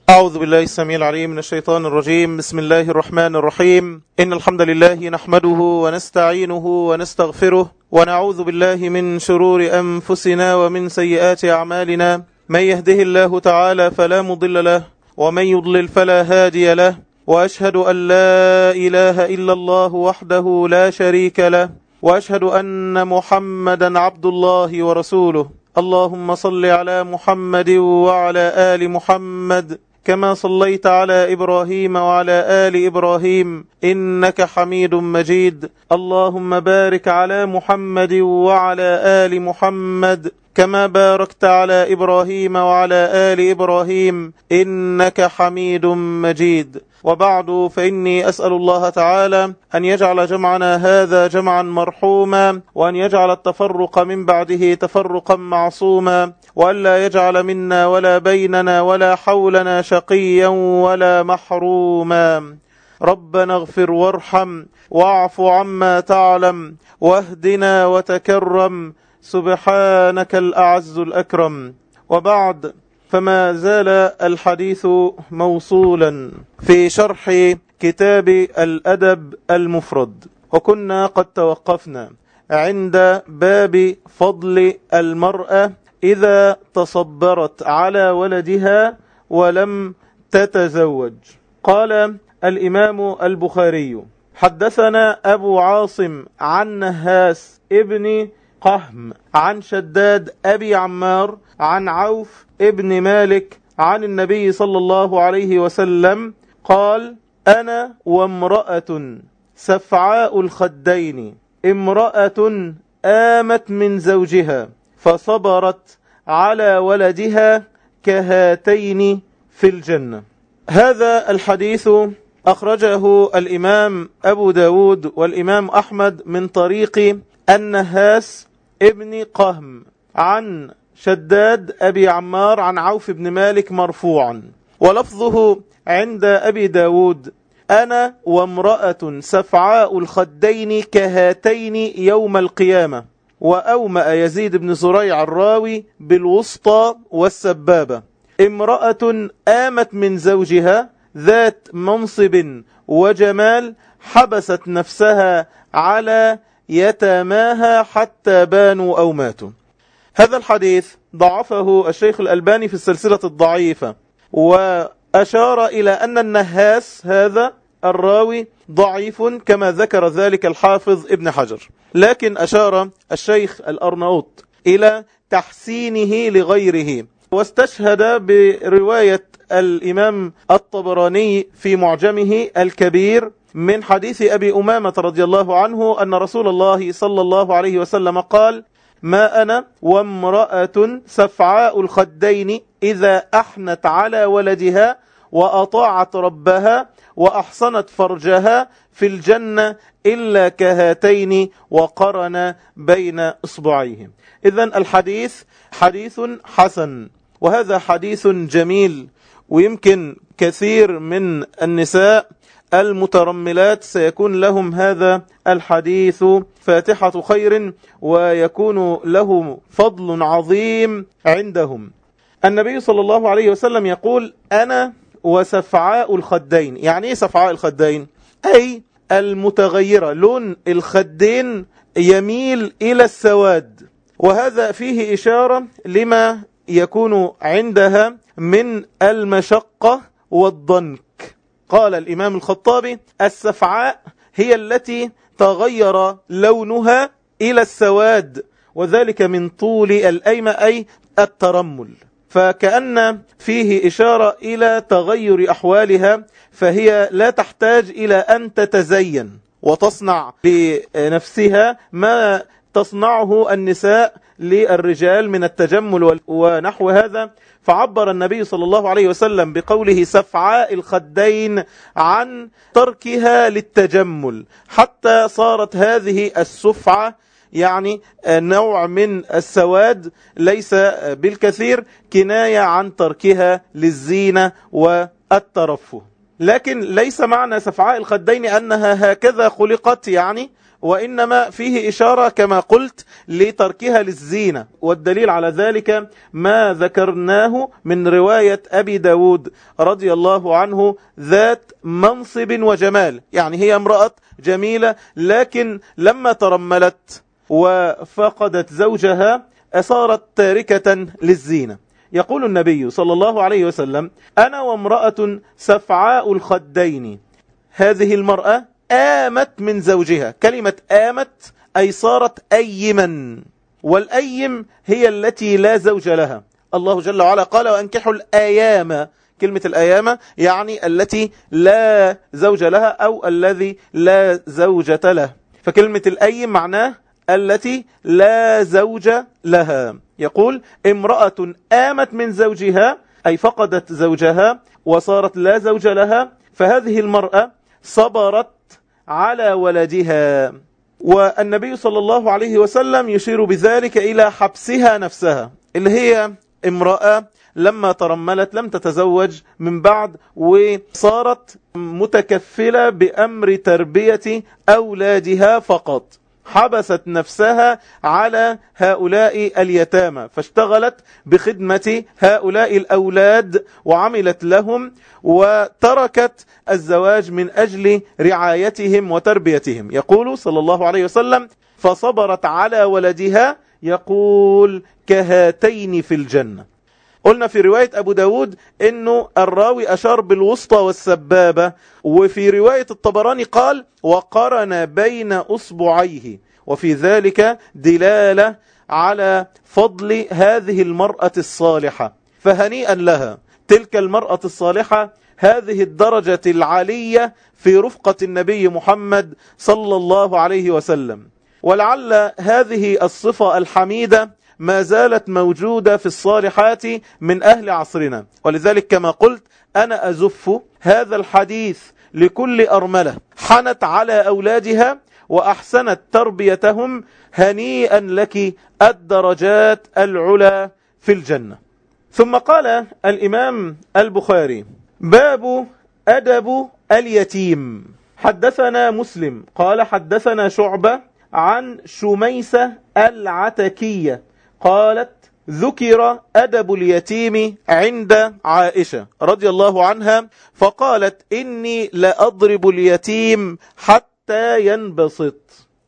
أعوذ بالله السميع العليم من الشيطان الرجيم. بسم الله الرحمن الرحيم. إن الحمد لله نحمده ونستعينه ونستغفره ونعوذ بالله من شرور أنفسنا ومن سيئات أعمالنا. من يهده الله تعالى فلا مضل له ومن يضلل فلا هادي له، وأشهد أن لا إله إلا الله وحده لا شريك له، وأشهد أن محمدا عبد الله ورسوله. اللهم صل على محمد وعلى آل محمد كما صليت على إبراهيم وعلى آل إبراهيم إنك حميد مجيد. اللهم بارك على محمد وعلى آل محمد كما باركت على إبراهيم وعلى آل إبراهيم إنك حميد مجيد. وبعد، فإني أسأل الله تعالى أن يجعل جمعنا هذا جمعا مرحوما، وأن يجعل التفرق من بعده تفرقا معصوما، وأن لا يجعل منا ولا بيننا ولا حولنا شقيا ولا محروما. ربنا اغفر وارحم واعف عما تعلم واهدنا وتكرم، سبحانك الأعز الأكرم. وبعد، فما زال الحديث موصولا في شرح كتاب الأدب المفرد، وكنا قد توقفنا عند باب فضل المرأة إذا تصبرت على ولدها ولم تتزوج. قال الإمام البخاري: حدثنا أبو عاصم عن نهاس ابن قهم عن شداد أبي عمار عن عوف ابن مالك عن النبي صلى الله عليه وسلم قال: أنا وامرأة سفعاء الخدين، امرأة آمت من زوجها فصبرت على ولدها كهاتين في الجنة. هذا الحديث أخرجه الإمام أبو داود والإمام أحمد من طريق النهاس ابن قهم عن شداد أبي عمار عن عوف بن مالك مرفوعا، ولفظه عند أبي داود: أنا وامرأة سفعاء الخدين كهاتين يوم القيامة. وأومأ يزيد بن زريع الراوي بالوسطى والسبابة: امرأة آمت من زوجها ذات منصب وجمال، حبست نفسها على يتاماها حتى بانوا أو ماتوا. هذا الحديث ضعفه الشيخ الألباني في السلسلة الضعيفة، وأشار إلى أن النهاس هذا الراوي ضعيف كما ذكر ذلك الحافظ ابن حجر، لكن أشار الشيخ الأرناؤوط إلى تحسينه لغيره، واستشهد برواية الإمام الطبراني في معجمه الكبير من حديث أبي أمامة رضي الله عنه أن رسول الله صلى الله عليه وسلم قال: ما أنا وامرأة سفعاء الخدين إذا أحنت على ولدها وأطاعت ربها وأحصنت فرجها في الجنة إلا كهاتين وقرن بين إصبعيه. إذن الحديث حديث حسن، وهذا حديث جميل، ويمكن كثير من النساء المترملات سيكون لهم هذا الحديث فاتحة خير، ويكون له فضل عظيم عندهم. النبي صلى الله عليه وسلم يقول: أنا وسفعاء الخدين. يعني إيه سفعاء الخدين؟ أي المتغيرة، لون الخدين يميل إلى السواد، وهذا فيه إشارة لما يكون عندها من المشقة والضنك. قال الإمام الخطابي: السفعاء هي التي تغير لونها إلى السواد، وذلك من طول الأيمة أي الترمل، فكأن فيه إشارة إلى تغير أحوالها، فهي لا تحتاج إلى أن تتزين وتصنع لنفسها ما تصنعه النساء للرجال من التجمل ونحو هذا. فعبر النبي صلى الله عليه وسلم بقوله سفعاء الخدين عن تركها للتجمل، حتى صارت هذه السفعة يعني نوع من السواد ليس بالكثير، كناية عن تركها للزينة والترفه. لكن ليس معنى سفعاء الخدين أنها هكذا خلقت يعني، وإنما فيه إشارة كما قلت لتركها للزينة. والدليل على ذلك ما ذكرناه من رواية أبي داود رضي الله عنه ذات منصب وجمال، يعني هي امرأة جميلة لكن لما ترملت وفقدت زوجها صارت تاركة للزينة. يقول النبي صلى الله عليه وسلم: أنا وامرأة سفعاء الخدين. هذه المرأة آمت من زوجها. كلمة آمت أي صارت أيما، والأيم هي التي لا زوج لها. الله جل وعلا قال: وأنكحوا الأيام. كلمة الأيام يعني التي لا زوج لها أو الذي لا زوجة له، فكلمة الأيم معناه التي لا زوج لها. يقول: امرأة آمت من زوجها أي فقدت زوجها وصارت لا زوج لها، فهذه المرأة صبرت على ولدها. والنبي صلى الله عليه وسلم يشير بذلك إلى حبسها نفسها، اللي هي امرأة لما ترملت لم تتزوج من بعد وصارت متكفلة بأمر تربية أولادها فقط، حبست نفسها على هؤلاء اليتامى فاشتغلت بخدمة هؤلاء الأولاد وعملت لهم، وتركت الزواج من أجل رعايتهم وتربيتهم. يقول صلى الله عليه وسلم: فصبرت على ولدها، يقول: كهاتين في الجنة. قلنا في رواية أبو داود إنه الراوي أشار بالوسطى والسبابة، وفي رواية الطبراني قال: وقرن بين أصبعيه، وفي ذلك دلالة على فضل هذه المرأة الصالحة. فهنيئا لها تلك المرأة الصالحة، هذه الدرجة العالية في رفقة النبي محمد صلى الله عليه وسلم. ولعل هذه الصفة الحميدة ما زالت موجودة في الصالحات من أهل عصرنا، ولذلك كما قلت أنا أزف هذا الحديث لكل أرملة حنت على أولادها وأحسنت تربيتهم. هنيئا لك الدرجات العلى في الجنة. ثم قال الإمام البخاري: باب أدب اليتيم. حدثنا مسلم قال حدثنا شعبة عن شميسة العتكية قالت: ذكر أدب اليتيم عند عائشة رضي الله عنها فقالت: إني لأضرب اليتيم حتى ينبسط.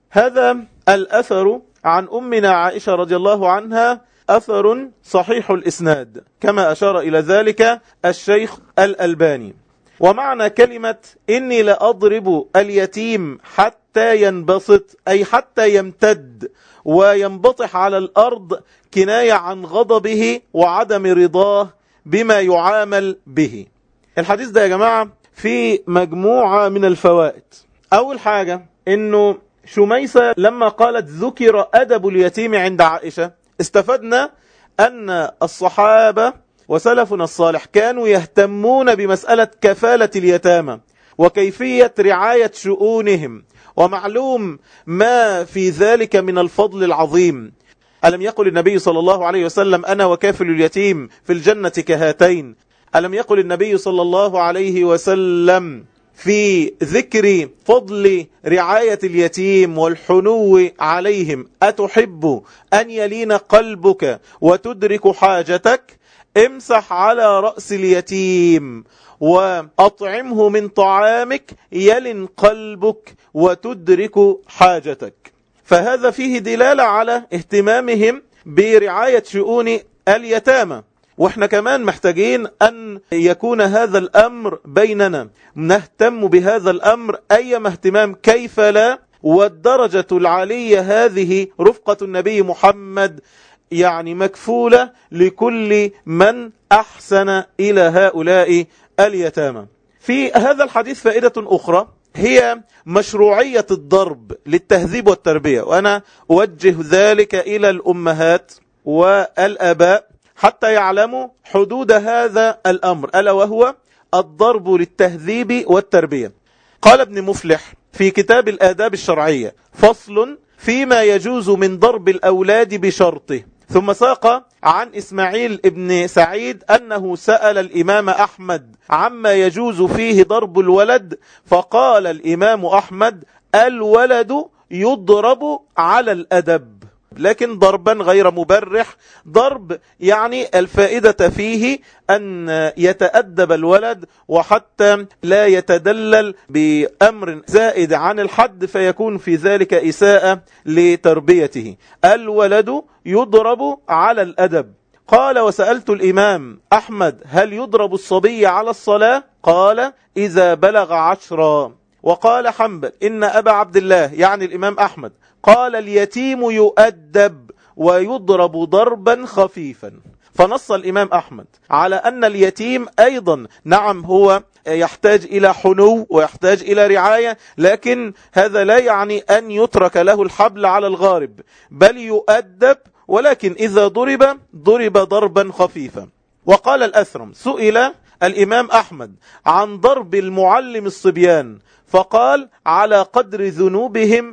هذا الأثر عن أمنا عائشة رضي الله عنها أثر صحيح الإسناد، كما أشار إلى ذلك الشيخ الألباني. ومعنى كلمة إني لأضرب اليتيم حتى ينبسط أي حتى يمتد وينبطح على الأرض، كناية عن غضبه وعدم رضاه بما يعامل به. الحديث ده يا جماعة في مجموعة من الفوائد. أول حاجة إنه شميسة لما قالت ذكر أدب اليتيم عند عائشة، استفدنا أن الصحابة وسلفنا الصالح كانوا يهتمون بمسألة كفالة اليتامى وكيفية رعاية شؤونهم، ومعلوم ما في ذلك من الفضل العظيم. ألم يقل النبي صلى الله عليه وسلم: أنا وكافل اليتيم في الجنة كهاتين؟ ألم يقل النبي صلى الله عليه وسلم في ذكر فضل رعاية اليتيم والحنو عليهم: أتحب أن يلين قلبك وتدرك حاجتك؟ امسح على رأس اليتيم وأطعمه من طعامك يلن قلبك وتدرك حاجتك. فهذا فيه دلالة على اهتمامهم برعاية شؤون اليتامى. واحنا كمان محتاجين أن يكون هذا الأمر بيننا، نهتم بهذا الأمر أيما اهتمام، كيف لا؟ والدرجة العالية هذه رفقة النبي محمد يعني مكفولة لكل من أحسن إلى هؤلاء اليتامى. في هذا الحديث فائدة أخرى هي مشروعية الضرب للتهذيب والتربية، وأنا أوجه ذلك إلى الأمهات والآباء حتى يعلموا حدود هذا الأمر، ألا وهو الضرب للتهذيب والتربية. قال ابن مفلح في كتاب الآداب الشرعية: فصل فيما يجوز من ضرب الأولاد بشرطه. ثم ساق عن إسماعيل ابن سعيد أنه سأل الإمام أحمد عما يجوز فيه ضرب الولد، فقال الإمام أحمد: الولد يضرب على الأدب، لكن ضربا غير مبرح، ضرب يعني الفائدة فيه أن يتأدب الولد وحتى لا يتدلل بأمر زائد عن الحد فيكون في ذلك إساءة لتربيته. الولد يضرب على الأدب. قال: وسألت الإمام أحمد: هل يضرب الصبي على الصلاة؟ قال: إذا بلغ 10. وقال حنبل: إن أبا عبد الله يعني الإمام أحمد قال: اليتيم يؤدب ويضرب ضربا خفيفا. فنص الإمام أحمد على أن اليتيم أيضا نعم هو يحتاج إلى حنو ويحتاج إلى رعاية، لكن هذا لا يعني أن يترك له الحبل على الغارب، بل يؤدب، ولكن إذا ضرب ضربا خفيفا. وقال الأثرم: سئل الإمام أحمد عن ضرب المعلم الصبيان، فقال: على قدر ذنوبهم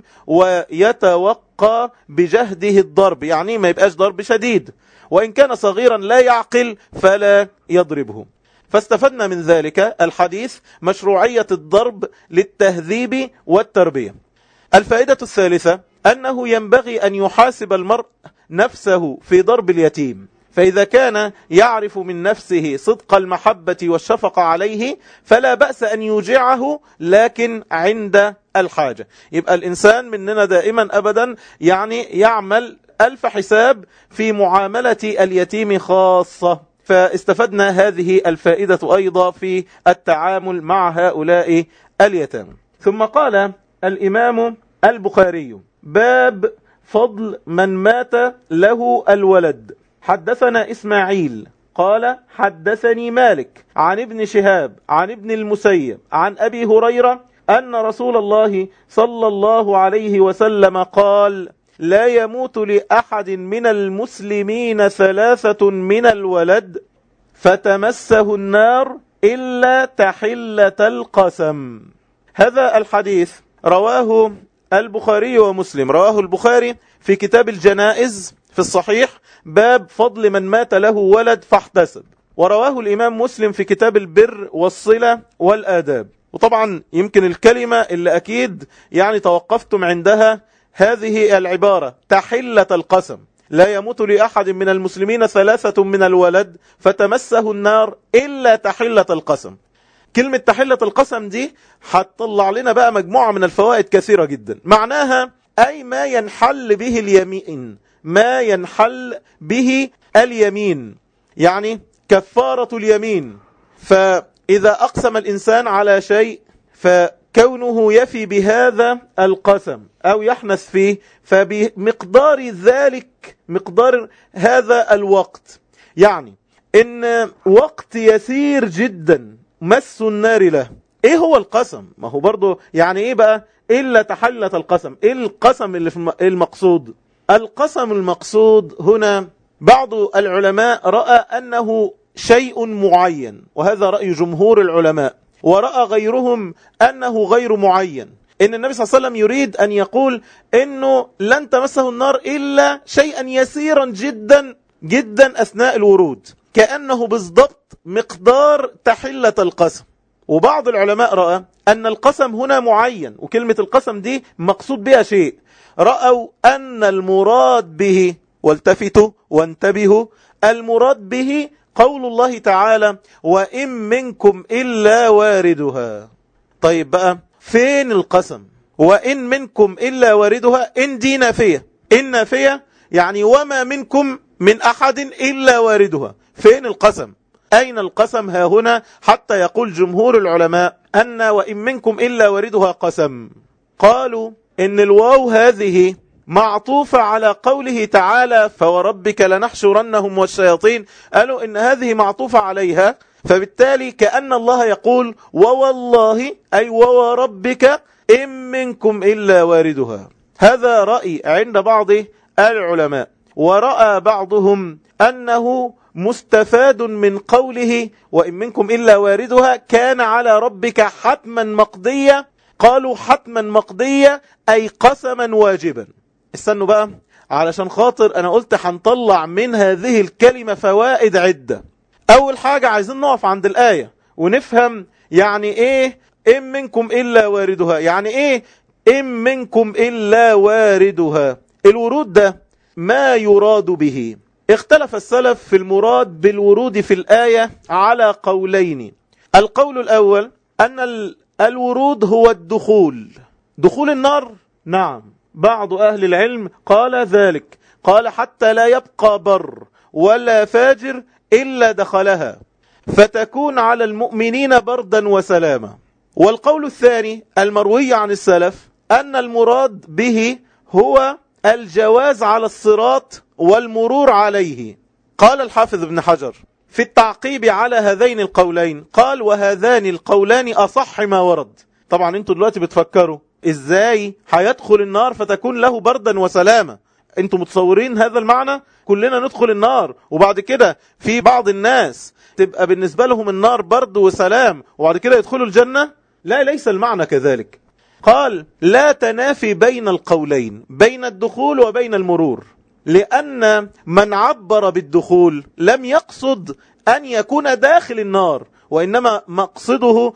ويتوقى بجهده الضرب، يعني ما يبقاش ضرب شديد، وإن كان صغيرا لا يعقل فلا يضربه. فاستفدنا من ذلك الحديث مشروعية الضرب للتهذيب والتربية. الفائدة الثالثة أنه ينبغي أن يحاسب المرء نفسه في ضرب اليتيم، فإذا كان يعرف من نفسه صدق المحبة والشفقة عليه فلا بأس أن يوجعه، لكن عند الحاجة. يبقى الإنسان مننا دائما أبدا يعني يعمل ألف حساب في معاملة اليتيم خاصة. فاستفدنا هذه الفائدة أيضا في التعامل مع هؤلاء اليتامى. ثم قال الإمام البخاري: باب فضل من مات له الولد. حدثنا إسماعيل قال: حدثني مالك عن ابن شهاب عن ابن المسيب عن أبي هريرة أن رسول الله صلى الله عليه وسلم قال: لا يموت لأحد من المسلمين 3 من الولد فتمسه النار إلا تحلة القسم. هذا الحديث رواه البخاري ومسلم. رواه البخاري في كتاب الجنائز في الصحيح باب فضل من مات له ولد فاحتسب، ورواه الإمام مسلم في كتاب البر والصلة والآداب. وطبعا يمكن الكلمة اللي أكيد يعني توقفتم عندها هذه العبارة: تحلة القسم. لا يموت لأحد من المسلمين 3 من الولد فتمسه النار إلا تحلة القسم. كلمة تحلة القسم دي هتطلع لنا بقى مجموعة من الفوائد كثيرة جدا. معناها أي ما ينحل به اليمين، ما ينحل به اليمين، يعني كفارة اليمين. فإذا أقسم الإنسان على شيء فكونه يفي بهذا القسم أو يحنث فيه فبمقدار ذلك مقدار هذا الوقت، يعني إن وقت يسير جدا مس النار له. إيه هو القسم؟ ما هو برضو يعني إيه بقى إلا تحلة القسم؟ إيه القسم اللي في المقصود؟ القسم المقصود هنا بعض العلماء رأى أنه شيء معين، وهذا رأي جمهور العلماء، ورأى غيرهم أنه غير معين. إن النبي صلى الله عليه وسلم يريد أن يقول إنه لن تمسه النار إلا شيئا يسيرا جدا جدا أثناء الورود، كأنه بالضبط مقدار تحلة القسم. وبعض العلماء رأى أن القسم هنا معين، وكلمة القسم دي مقصود بها شيء. رأوا أن المراد به، والتفتوا وانتبهوا، المراد به قول الله تعالى: وإن منكم إلا واردها. طيب بقى فين القسم؟ وإن منكم إلا واردها، إن دي نافية، إن نافية يعني وما منكم من أحد إلا واردها. فين القسم؟ أين القسم ها هنا؟ حتى يقول جمهور العلماء أن وإن منكم إلا واردها قسم. قالوا إن الواو هذه معطوفة على قوله تعالى: فوربك لنحشرنهم والشياطين. قالوا إن هذه معطوفة عليها، فبالتالي كأن الله يقول ووالله أي ووربك إن منكم إلا واردها. هذا رأي عند بعض العلماء. ورأى بعضهم أنه مستفاد من قوله وإن منكم إلا واردها كان على ربك حتما مقضية. قالوا حتما مقضية أي قسما واجبا. استنوا بقى علشان خاطر أنا قلت هنطلع من هذه الكلمة فوائد عدة. أول حاجة عايزين نقف عند الآية ونفهم يعني إيه إن منكم إلا واردها. يعني إيه إن منكم إلا واردها؟ الورود ده ما يراد به؟ اختلف السلف في المراد بالورود في الآية على قولين. القول الأول أن الورود هو الدخول، دخول النار. نعم، بعض أهل العلم قال ذلك، قال حتى لا يبقى بر ولا فاجر إلا دخلها، فتكون على المؤمنين بردا وسلاما. والقول الثاني المروي عن السلف أن المراد به هو الجواز على الصراط والمرور عليه. قال الحافظ ابن حجر في التعقيب على هذين القولين، قال وهذان القولان أصح ما ورد. طبعا انتوا دلوقتي بتفكروا ازاي هيدخل النار فتكون له بردا وسلاما. انتوا متصورين هذا المعنى؟ كلنا ندخل النار وبعد كده في بعض الناس تبقى بالنسبة لهم النار برد وسلام وبعد كده يدخلوا الجنة؟ لا، ليس المعنى كذلك. قال لا تنافي بين القولين، بين الدخول وبين المرور، لأن من عبر بالدخول لم يقصد أن يكون داخل النار، وإنما مقصده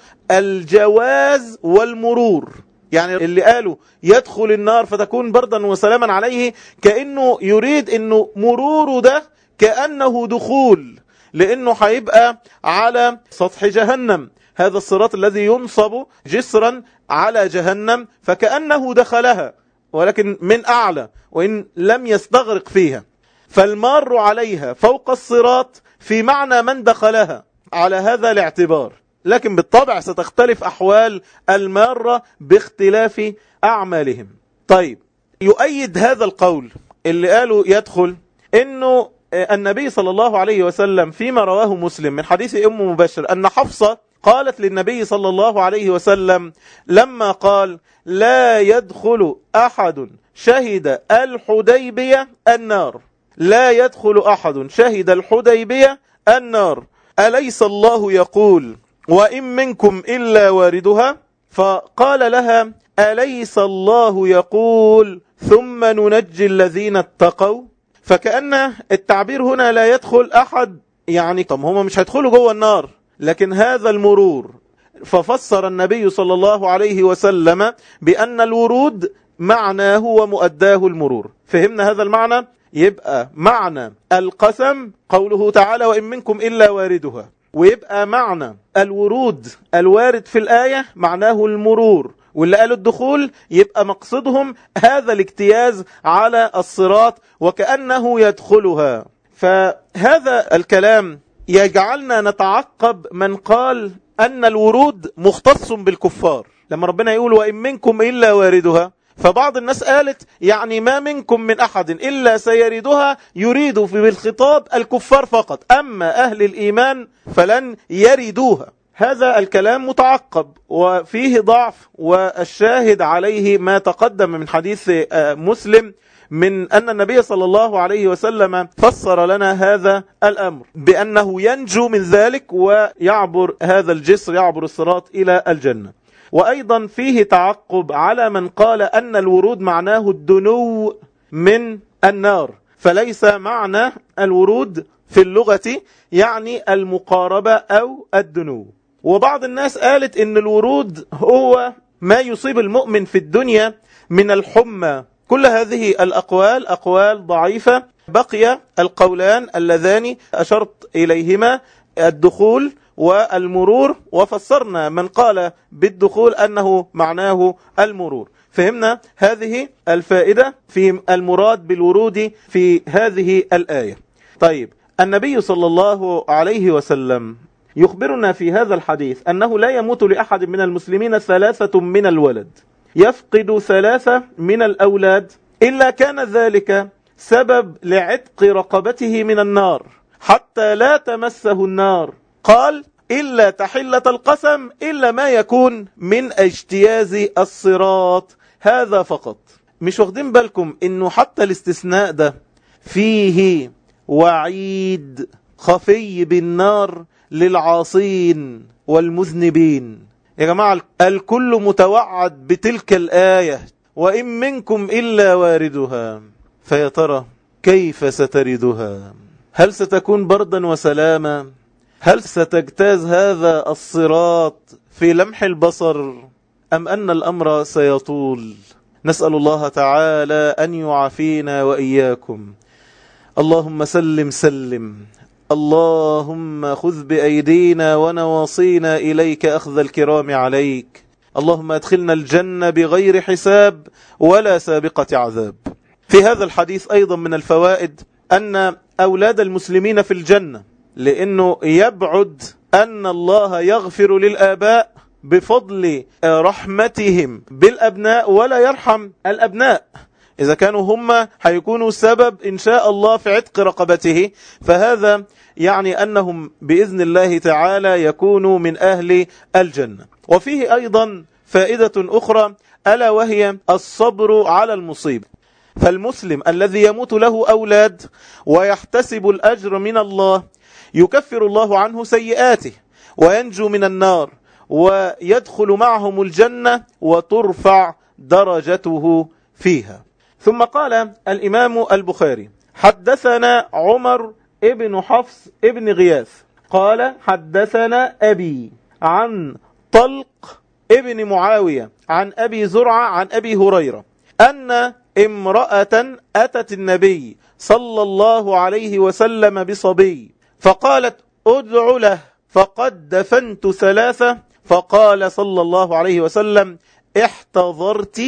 الجواز والمرور. يعني اللي قالوا يدخل النار فتكون بردا وسلاما عليه كأنه يريد أنه مروره ده كأنه دخول، لأنه هيبقى على سطح جهنم، هذا الصراط الذي ينصب جسرا على جهنم فكأنه دخلها ولكن من أعلى وإن لم يستغرق فيها، فالمار عليها فوق الصراط في معنى من دخلها على هذا الاعتبار. لكن بالطبع ستختلف أحوال المارة باختلاف أعمالهم. طيب، يؤيد هذا القول اللي قالوا يدخل إنه النبي صلى الله عليه وسلم فيما رواه مسلم من حديث أم مبشر أن حفصة قالت للنبي صلى الله عليه وسلم لما قال لا يدخل أحد شهد الحديبية النار، لا يدخل أحد شهد الحديبية النار، أليس الله يقول وإن منكم إلا واردها؟ فقال لها أليس الله يقول ثم ننجي الذين اتقوا؟ فكأن التعبير هنا لا يدخل أحد، يعني طب هم مش هيدخلوا جوه النار لكن هذا المرور. ففسر النبي صلى الله عليه وسلم بأن الورود معناه ومؤداه المرور. فهمنا هذا المعنى؟ يبقى معنى القسم قوله تعالى وإن منكم إلا واردها، ويبقى معنى الورود الوارد في الآية معناه المرور، واللي قالوا الدخول يبقى مقصدهم هذا الاجتياز على الصراط وكأنه يدخلها. فهذا الكلام يجعلنا نتعقب من قال أن الورود مختص بالكفار. لما ربنا يقول وإن منكم إلا واردها، فبعض الناس قالت يعني ما منكم من أحد إلا سيردها، يريد بالخطاب الكفار فقط، أما أهل الإيمان فلن يردوها. هذا الكلام متعقب وفيه ضعف، والشاهد عليه ما تقدم من حديث مسلم من أن النبي صلى الله عليه وسلم فسر لنا هذا الأمر بأنه ينجو من ذلك ويعبر هذا الجسر، يعبر الصراط إلى الجنة. وأيضا فيه تعقب على من قال أن الورود معناه الدنو من النار، فليس معنى الورود في اللغة يعني المقاربة أو الدنو. وبعض الناس قالت إن الورود هو ما يصيب المؤمن في الدنيا من الحمى. كل هذه الأقوال أقوال ضعيفة. بقي القولان اللذان أشرت إليهما، الدخول والمرور، وفسرنا من قال بالدخول أنه معناه المرور. فهمنا هذه الفائدة في المراد بالورود في هذه الآية. طيب، النبي صلى الله عليه وسلم يخبرنا في هذا الحديث أنه لا يموت لأحد من المسلمين 3 من الولد، يفقد 3 من الأولاد إلا كان ذلك سبب لعتق رقبته من النار حتى لا تمسه النار. قال إلا تحلة القسم، إلا ما يكون من اجتياز الصراط، هذا فقط. مش واخدين بالكم إنه حتى الاستثناء ده فيه وعيد خفي بالنار للعاصين والمذنبين. يا جماعة الكل متوعد بتلك الآية وإن منكم إلا واردها. فيا ترى كيف ستردها؟ هل ستكون بردا وسلاما؟ هل ستجتاز هذا الصراط في لمح البصر، أم أن الأمر سيطول؟ نسأل الله تعالى أن يعافينا وإياكم. اللهم سلم سلم، اللهم خذ بأيدينا ونواصينا إليك أخذ الكرام عليك. اللهم أدخلنا الجنة بغير حساب ولا سابقة عذاب. في هذا الحديث أيضا من الفوائد أن أولاد المسلمين في الجنة، لأنه يبعد أن الله يغفر للآباء بفضل رحمتهم بالأبناء ولا يرحم الأبناء. إذا كانوا هم هيكونوا سبب إن شاء الله في عتق رقبته، فهذا يعني أنهم بإذن الله تعالى يكونوا من أهل الجنة. وفيه أيضا فائدة أخرى، ألا وهي الصبر على المصيبة. فالمسلم الذي يموت له أولاد ويحتسب الأجر من الله، يكفر الله عنه سيئاته وينجو من النار ويدخل معهم الجنة وترفع درجته فيها. ثم قال الإمام البخاري: حدثنا عمر ابن حفص ابن غياث قال حدثنا أبي عن طلق ابن معاوية عن أبي زرعة عن أبي هريرة أن امرأة أتت النبي صلى الله عليه وسلم بصبي فقالت: ادع له فقد دفنت 3. فقال صلى الله عليه وسلم: احتضرت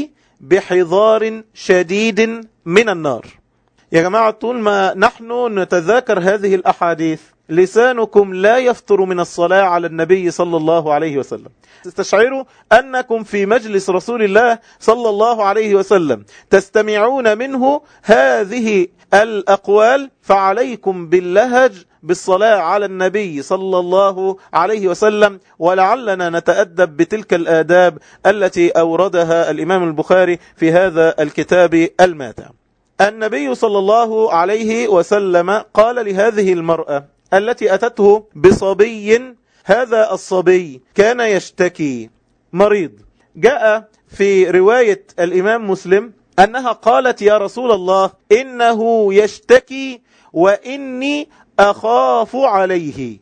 بحضار شديد من النار. يا جماعة، طول ما نحن نتذاكر هذه الأحاديث لسانكم لا يفتر من الصلاة على النبي صلى الله عليه وسلم. تستشعروا أنكم في مجلس رسول الله صلى الله عليه وسلم تستمعون منه هذه الأقوال، فعليكم باللهج بالصلاة على النبي صلى الله عليه وسلم. ولعلنا نتأدب بتلك الآداب التي أوردها الإمام البخاري في هذا الكتاب الماتع. النبي صلى الله عليه وسلم قال لهذه المرأة التي أتته بصبي، هذا الصبي كان يشتكي مريض. جاء في رواية الإمام مسلم أنها قالت: يا رسول الله، إنه يشتكي وإني أخاف عليه.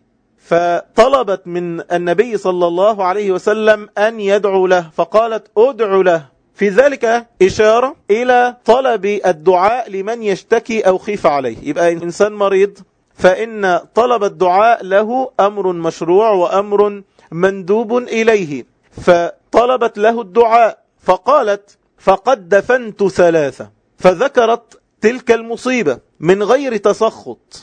فطلبت من النبي صلى الله عليه وسلم أن يدعو له، فقالت: أدع له. في ذلك إشارة إلى طلب الدعاء لمن يشتكي أو خيف عليه. يبقى إنسان مريض فإن طلب الدعاء له أمر مشروع وأمر مندوب إليه، فطلبت له الدعاء. فقالت: فقد دفنت 3. فذكرت تلك المصيبة من غير تسخط،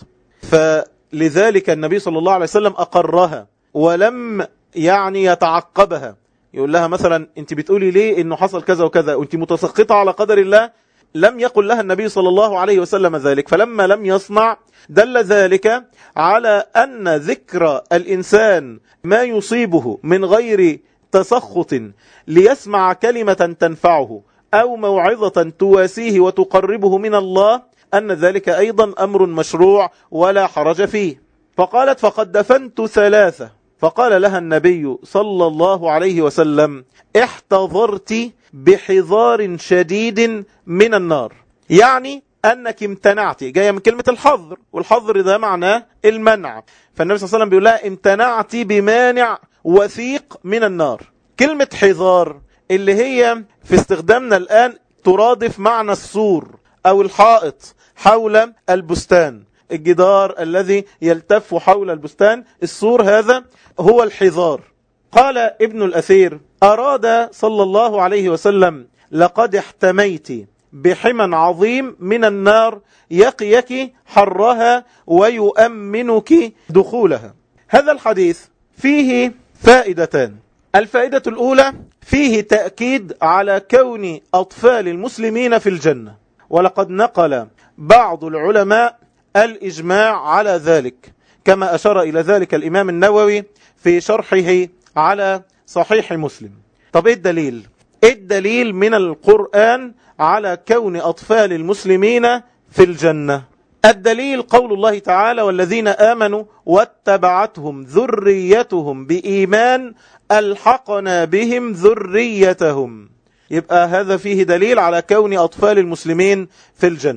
فلذلك النبي صلى الله عليه وسلم أقرها ولم يتعقبها. يقول لها مثلا: انت بتقولي ليه انه حصل كذا وكذا وانت متسخطة على قدر الله؟ لم يقل لها النبي صلى الله عليه وسلم ذلك. فلما لم يصنع دل ذلك على أن ذكر الإنسان ما يصيبه من غير تسخط ليسمع كلمة تنفعه أو موعظة تواسيه وتقربه من الله، أن ذلك أيضا أمر مشروع ولا حرج فيه. فقالت: فقد دفنت 3. فقال لها النبي صلى الله عليه وسلم: احتضرت بحضار شديد من النار. يعني أنك امتنعت، جاية من كلمة الحظر، والحظر ده معناه المنع. فالنبي صلى الله عليه وسلم بيقول لها: امتنعت بمانع وثيق من النار. كلمة حضار اللي هي في استخدامنا الآن ترادف معنى السور أو الحائط حول البستان، الجدار الذي يلتف حول البستان، السور هذا هو الحضار. قال ابن الأثير: أراد صلى الله عليه وسلم: لقد احتميت بحمى عظيم من النار يقيك حرها ويؤمنك دخولها. هذا الحديث فيه فائدتان. الفائدة الأولى فيه تأكيد على كون أطفال المسلمين في الجنة، ولقد نقل بعض العلماء الإجماع على ذلك، كما أشار إلى ذلك الإمام النووي في شرحه على صحيح مسلم. طب إيه الدليل؟ الدليل من القرآن على كون أطفال المسلمين في الجنة. الدليل قول الله تعالى: والذين آمنوا واتبعتهم ذريتهم بإيمان ألحقنا بهم ذريتهم. يبقى هذا فيه دليل على كون أطفال المسلمين في الجنة.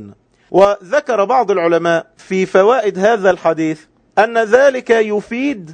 وذكر بعض العلماء في فوائد هذا الحديث أن ذلك يفيد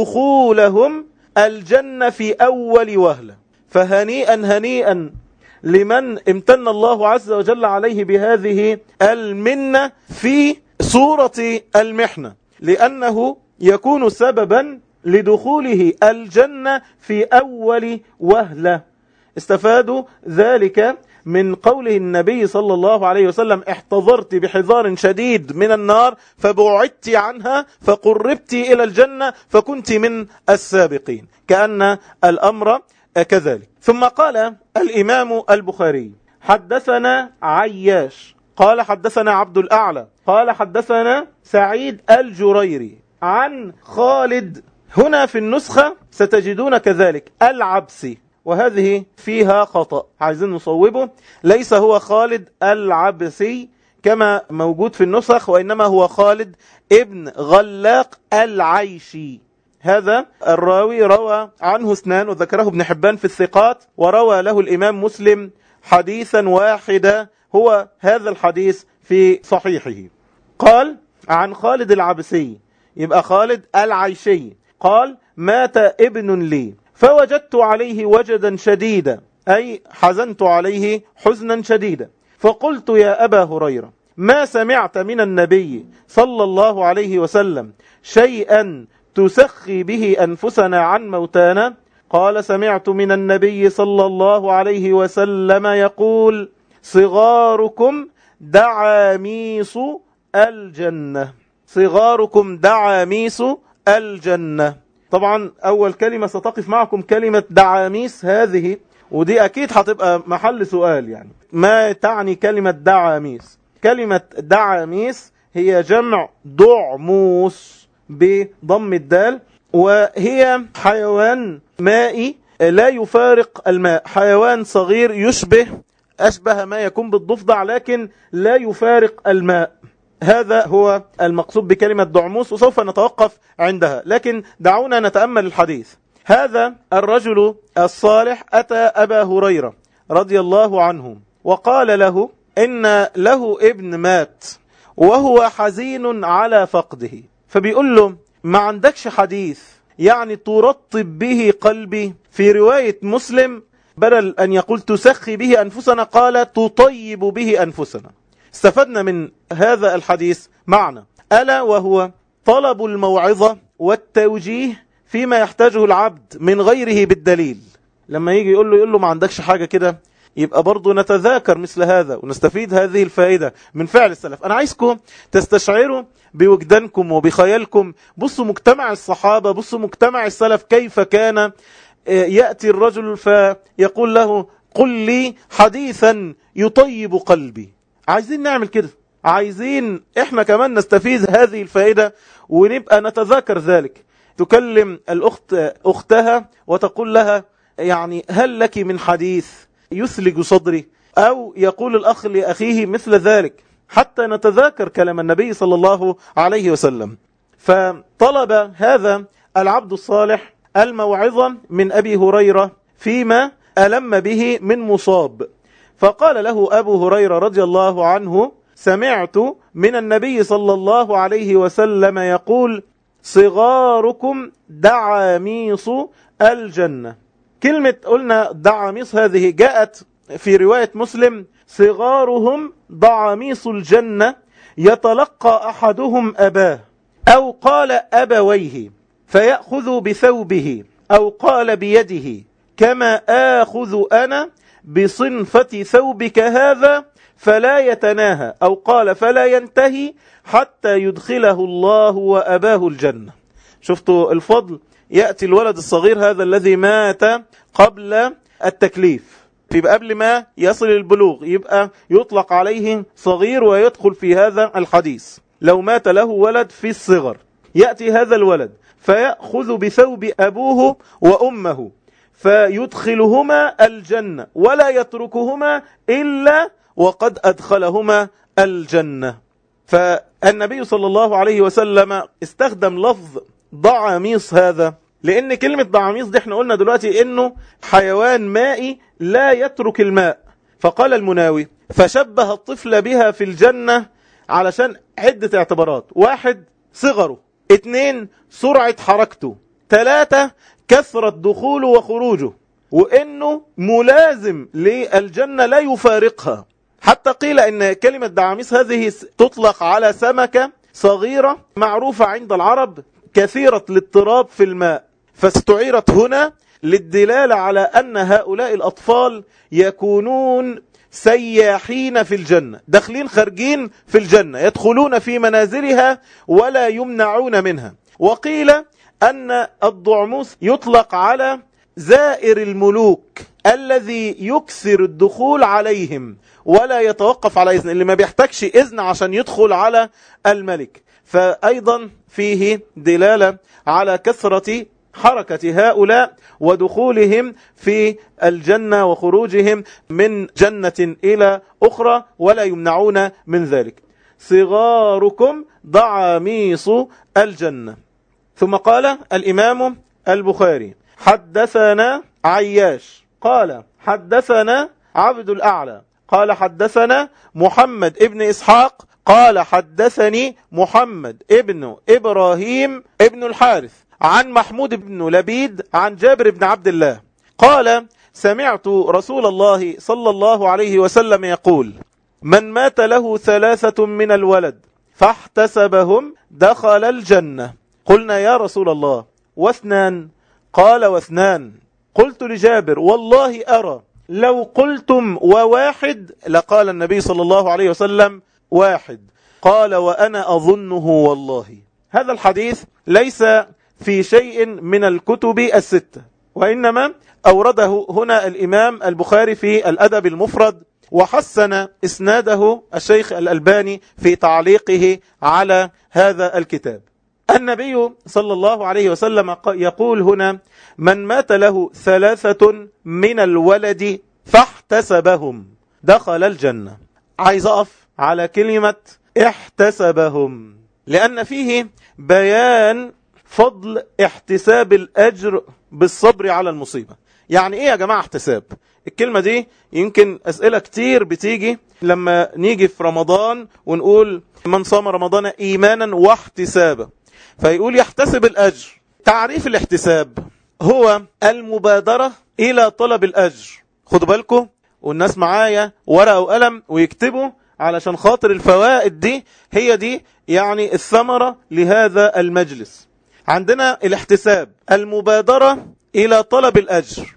دخولهم الجنة في أول وهلة. فهنيئا هنيئا لمن امتن الله عز وجل عليه بهذه المنة في سورة المحنة، لأنه يكون سببا لدخوله الجنة في أول وهلة. استفادوا ذلك من قوله النبي صلى الله عليه وسلم: احتضرت بحذار شديد من النار فبعدت عنها فقربت إلى الجنة فكنت من السابقين، كأن الأمر كذلك. ثم قال الإمام البخاري: حدثنا عياش قال حدثنا عبد الأعلى قال حدثنا سعيد الجريري عن خالد. هنا في النسخة ستجدون كذلك العبسي، وهذه فيها خطأ، عايزين نصوبه. ليس هو خالد العبسي كما موجود في النسخ، وإنما هو خالد ابن غلاق العيشي. هذا الراوي روى عنه اثنان وذكره ابن حبان في الثقات، وروى له الإمام مسلم حديثا واحدا هو هذا الحديث في صحيحه. قال عن خالد العبسي، يبقى خالد العيشي، قال: مات ابن لي فوجدت عليه وجدا شديدا، أي حزنت عليه حزنا شديدا، فقلت: يا أبا هريرة، ما سمعت من النبي صلى الله عليه وسلم شيئا تسخي به أنفسنا عن موتانا؟ قال: سمعت من النبي صلى الله عليه وسلم يقول: صغاركم دعاميس الجنة. صغاركم دعاميس الجنة. طبعا أول كلمة ستقف معكم كلمة دعاميس هذه، ودي أكيد هتبقى محل سؤال، يعني ما تعني كلمة دعاميس؟ كلمة دعاميس هي جمع دعموس بضم الدال، وهي حيوان مائي لا يفارق الماء، حيوان صغير أشبه ما يكون بالضفدع لكن لا يفارق الماء. هذا هو المقصود بكلمة دعموس، وسوف نتوقف عندها، لكن دعونا نتأمل الحديث. هذا الرجل الصالح أتى أبا هريرة رضي الله عنه وقال له إن له ابن مات وهو حزين على فقده، فبيقول له: ما عندكش حديث يعني ترطب به قلبي؟ في رواية مسلم بدل أن يقول تسخي به أنفسنا قال تطيب به أنفسنا. استفدنا من هذا الحديث معنى، ألا وهو طلب الموعظة والتوجيه فيما يحتاجه العبد من غيره بالدليل. لما يجي يقول له ما عندكش حاجة كده، يبقى برضو نتذاكر مثل هذا ونستفيد هذه الفائدة من فعل السلف. أنا عايزكم تستشعروا بوجدانكم وبخيالكم، بصوا مجتمع الصحابة، بصوا مجتمع السلف كيف كان يأتي الرجل فيقول له: قل لي حديثا يطيب قلبي. عايزين نعمل كده، عايزين احنا كمان نستفيد هذه الفائدة ونبقى نتذاكر ذلك. تكلم الأخت أختها وتقول لها: يعني هل لك من حديث يثلج صدري؟ أو يقول الأخ لأخيه مثل ذلك، حتى نتذاكر كلام النبي صلى الله عليه وسلم. فطلب هذا العبد الصالح الموعظة من أبي هريرة فيما ألم به من مصاب، فقال له أبو هريرة رضي الله عنه: سمعت من النبي صلى الله عليه وسلم يقول: صغاركم دعاميص الجنة. كلمة قلنا دعاميص هذه جاءت في رواية مسلم: صغارهم دعاميص الجنة يتلقى أحدهم أباه، أو قال أبويه، فيأخذ بثوبه، أو قال بيده، كما آخذ أنا بصنفة ثوبك هذا، فلا يتناهى، أو قال فلا ينتهي حتى يدخله الله وأباه الجنة. شفتوا الفضل؟ يأتي الولد الصغير هذا الذي مات قبل التكليف، يبقى قبل ما يصل البلوغ يبقى يطلق عليه صغير ويدخل في هذا الحديث. لو مات له ولد في الصغر، يأتي هذا الولد فيأخذ بثوب أبوه وأمه فيدخلهما الجنة، ولا يتركهما إلا وقد أدخلهما الجنة. فالنبي صلى الله عليه وسلم استخدم لفظ ضعاميص هذا، لأن كلمة ضعاميص دي احنا قلنا دلوقتي إنه حيوان مائي لا يترك الماء. فقال المناوي: فشبه الطفل بها في الجنة علشان عدة اعتبارات: 1 صغره، 2 سرعة حركته، 3 كثرة دخوله وخروجه، وإنه ملازم للجنة لا يفارقها. حتى قيل إن كلمة دعاميس هذه تطلق على سمكة صغيرة معروفة عند العرب كثيرة الاضطراب في الماء، فاستعيرت هنا للدلالة على أن هؤلاء الأطفال يكونون سياحين في الجنة، داخلين خارجين في الجنة، يدخلون في منازلها ولا يمنعون منها. وقيل أن الضعموس يطلق على زائر الملوك الذي يكثر الدخول عليهم ولا يتوقف على إذن، اللي ما بيحتاجش إذن عشان يدخل على الملك. فأيضا فيه دلالة على كثرة حركة هؤلاء ودخولهم في الجنة وخروجهم من جنة إلى أخرى ولا يمنعون من ذلك. صغاركم ضعاميص الجنة. ثم قال الإمام البخاري: حدثنا عياش قال حدثنا عبد الأعلى قال حدثنا محمد ابن إسحاق قال حدثني محمد ابن إبراهيم ابن الحارث عن محمود بن لبيد عن جابر بن عبد الله قال: سمعت رسول الله صلى الله عليه وسلم يقول: من مات له 3 من الولد فاحتسبهم دخل الجنة. قلنا: يا رسول الله، 2؟ قال: 2. قلت لجابر: والله أرى لو قلتم 1 لقال النبي صلى الله عليه وسلم 1. قال: وأنا أظنه والله. هذا الحديث ليس في شيء من الكتب 6، وإنما أورده هنا الإمام البخاري في الأدب المفرد، وحسن إسناده الشيخ الألباني في تعليقه على هذا الكتاب. النبي صلى الله عليه وسلم يقول هنا: من مات له 3 من الولد فاحتسبهم دخل الجنة. عايز أقف على كلمة احتسبهم، لأن فيه بيان فضل احتساب الأجر بالصبر على المصيبة. يعني إيه يا جماعة احتساب؟ الكلمة دي يمكن أسئلة كتير بتيجي لما نيجي في رمضان ونقول: من صام رمضان إيمانا واحتسابا، فيقول يحتسب الأجر. تعريف الاحتساب هو المبادرة إلى طلب الأجر. خدوا بالكم والناس معايا ورقة وقلم ويكتبوا، علشان خاطر الفوائد دي هي دي يعني الثمرة لهذا المجلس. عندنا الاحتساب المبادرة إلى طلب الأجر،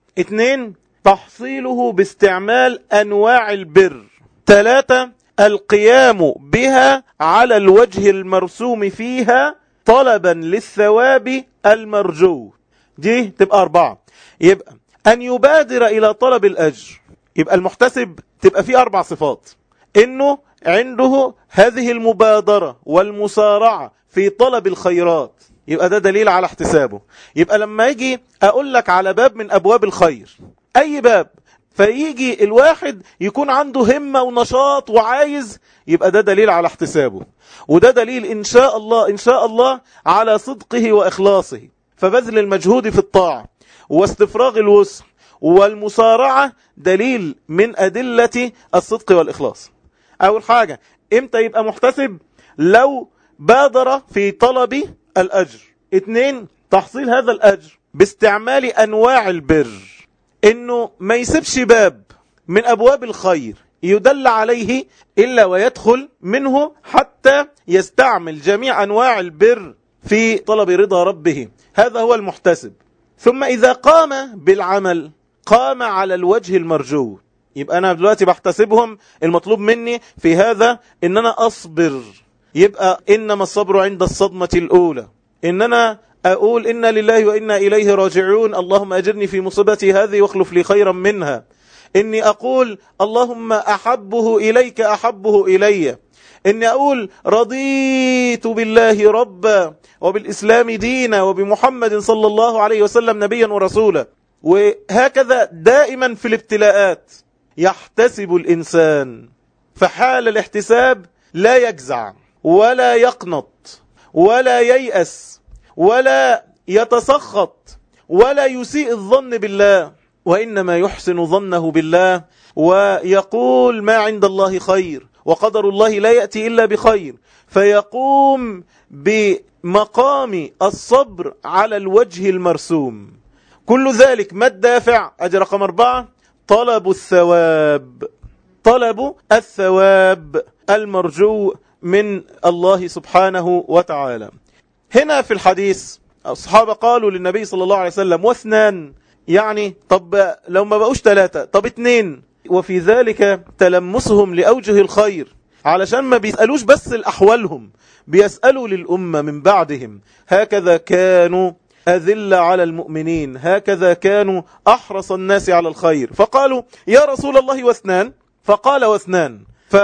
2 تحصيله باستعمال أنواع البر، 3 القيام بها على الوجه المرسوم فيها طلبا للثواب المرجو. دي تبقى 4. يبقى أن يبادر إلى طلب الأجر، يبقى المحتسب تبقى فيه 4 صفات: إنه عنده هذه المبادرة والمسارعة في طلب الخيرات، يبقى ده دليل على احتسابه. يبقى لما يجي أقول لك على باب من أبواب الخير، أي باب، فيجي الواحد يكون عنده همة ونشاط وعايز، يبقى ده دليل على احتسابه، وده دليل إن شاء الله إن شاء الله على صدقه وإخلاصه. فبذل المجهود في الطاعة واستفراغ الوسع والمسارعة دليل من أدلة الصدق والإخلاص. أول حاجة، إمتى يبقى محتسب؟ لو بادر في طلب الأجر. 2 تحصيل هذا الأجر باستعمال أنواع البر، إنه ما يسيبش باب من أبواب الخير يدل عليه إلا ويدخل منه حتى يستعمل جميع أنواع البر في طلب رضا ربه. هذا هو المحتسب. ثم إذا قام بالعمل قام على الوجه المرجو. يبقى أنا دلوقتي بحتسبهم، المطلوب مني في هذا إن أنا أصبر. يبقى إنما الصبر عند الصدمة الأولى، إن أنا أقول إنا لله وإنا إليه راجعون، اللهم أجرني في مصيبتي هذه واخلف لي خيرا منها. إني أقول اللهم أحبه إليك أحبه إلي. إني أقول رضيت بالله ربا وبالإسلام دينا وبمحمد صلى الله عليه وسلم نبيا ورسولا. وهكذا دائما في الابتلاءات يحتسب الإنسان. فحال الاحتساب لا يجزع ولا يقنط ولا ييأس ولا يتسخط ولا يسيء الظن بالله، وإنما يحسن ظنه بالله ويقول ما عند الله خير وقدر الله لا يأتي إلا بخير، فيقوم بمقام الصبر على الوجه المرسوم. كل ذلك ما الدافع؟ أجل رقم 4: طلب الثواب. طلب الثواب المرجو من الله سبحانه وتعالى. هنا في الحديث الصحابة قالوا للنبي صلى الله عليه وسلم: واثنان، يعني طب لو ما بقوش 3 طب 2. وفي ذلك تلمسهم لأوجه الخير، علشان ما بيسألوش بس الأحوالهم، بيسألوا للأمة من بعدهم. هكذا كانوا أذل على المؤمنين، هكذا كانوا أحرص الناس على الخير. فقالوا: يا رسول الله واثنان؟ فقال: واثنان.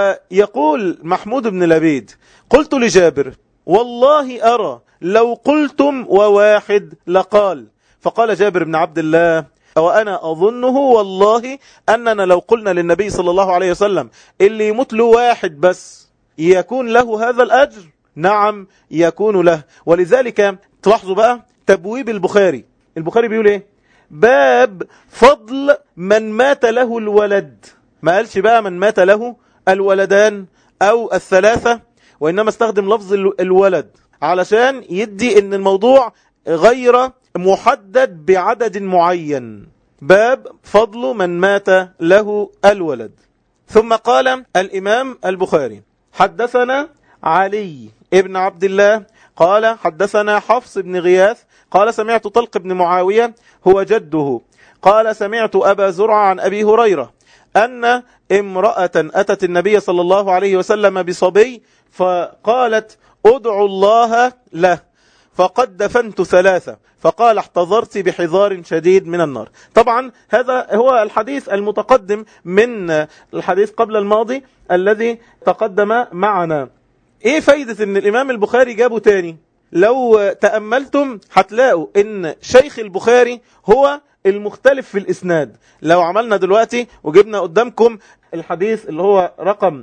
فيقول محمود بن لبيد: قلت لجابر: والله أرى لو قلتم وواحد لقال. فقال جابر بن عبد الله: وأنا أظنه والله أننا لو قلنا للنبي صلى الله عليه وسلم اللي يموت له واحد بس يكون له هذا الأجر، نعم يكون له. ولذلك تلاحظوا بقى تبويب البخاري بيقول ايه؟ باب فضل من مات له الولد. ما قالش بقى من مات له الولدان أو 3، وإنما استخدم لفظ الولد علشان يدي ان الموضوع غير محدد بعدد معين. باب فضل من مات له الولد. ثم قال الإمام البخاري: حدثنا علي ابن عبد الله قال حدثنا حفص بن غياث قال سمعت طلق بن معاوية هو جده قال سمعت أبا زرع عن أبي هريرة أن امرأة أتت النبي صلى الله عليه وسلم بصبي فقالت: ادعوا الله له، فقد دفنت 3، فقال: احتضرت بحذار شديد من النار. طبعا هذا هو الحديث المتقدم من الحديث قبل الماضي الذي تقدم معنا. ايه فايدة ان الامام البخاري جابه تاني؟ لو تأملتم هتلاقوا ان شيخ البخاري هو المختلف في الاسناد. لو عملنا دلوقتي وجبنا قدامكم الحديث اللي هو رقم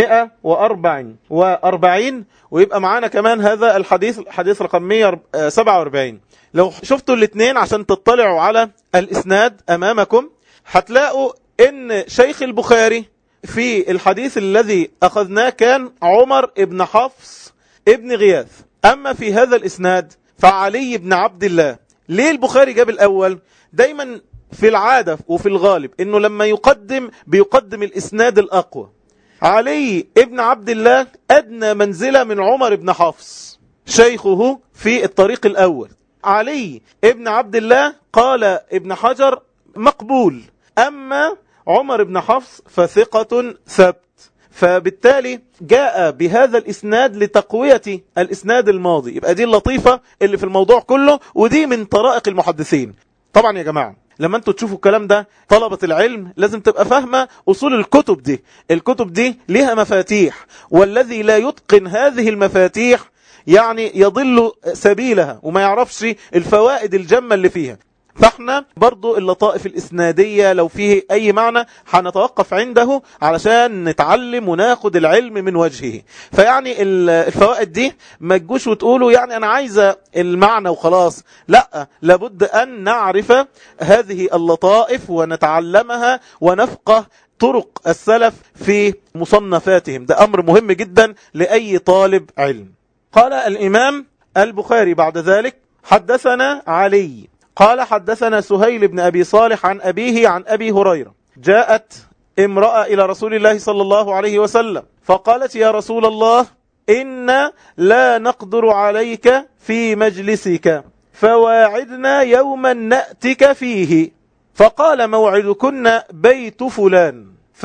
144 ويبقى معانا كمان هذا الحديث رقم 147، لو شفتوا الاثنين عشان تطلعوا على الاسناد امامكم هتلاقوا ان شيخ البخاري في الحديث الذي اخذناه كان عمر ابن حفص ابن غياث، اما في هذا الاسناد فعلي بن عبد الله. ليه البخاري جاب الاول؟ دايما في العادة وفي الغالب انه لما بيقدم الاسناد الاقوى. علي ابن عبد الله ادنى منزلة من عمر بن حفص شيخه في الطريق الاول. علي ابن عبد الله قال ابن حجر مقبول، اما عمر بن حفص فثقة ثبت، فبالتالي جاء بهذا الاسناد لتقوية الاسناد الماضي. يبقى دي اللطيفة اللي في الموضوع كله، ودي من طرائق المحدثين. طبعا يا جماعة لما انتوا تشوفوا الكلام ده طلبة العلم لازم تبقى فاهمة أصول الكتب دي. الكتب دي لها مفاتيح، والذي لا يتقن هذه المفاتيح يعني يضل سبيلها وما يعرفش الفوائد الجمة اللي فيها. فاحنا برضو اللطائف الإسنادية لو فيه أي معنى هنتوقف عنده علشان نتعلم وناخد العلم من وجهه. فيعني الفوائد دي ما تجوش وتقولوا يعني أنا عايزة المعنى وخلاص، لا، لابد أن نعرف هذه اللطائف ونتعلمها ونفقه طرق السلف في مصنفاتهم. ده أمر مهم جدا لأي طالب علم. قال الإمام البخاري بعد ذلك: حدثنا علي قال حدثنا سهيل بن أبي صالح عن أبيه عن أبي هريرة: جاءت امرأة إلى رسول الله صلى الله عليه وسلم فقالت: يا رسول الله إنا لا نقدر عليك في مجلسك فواعدنا يوما نأتك فيه. فقال: موعدكن بيت فلان.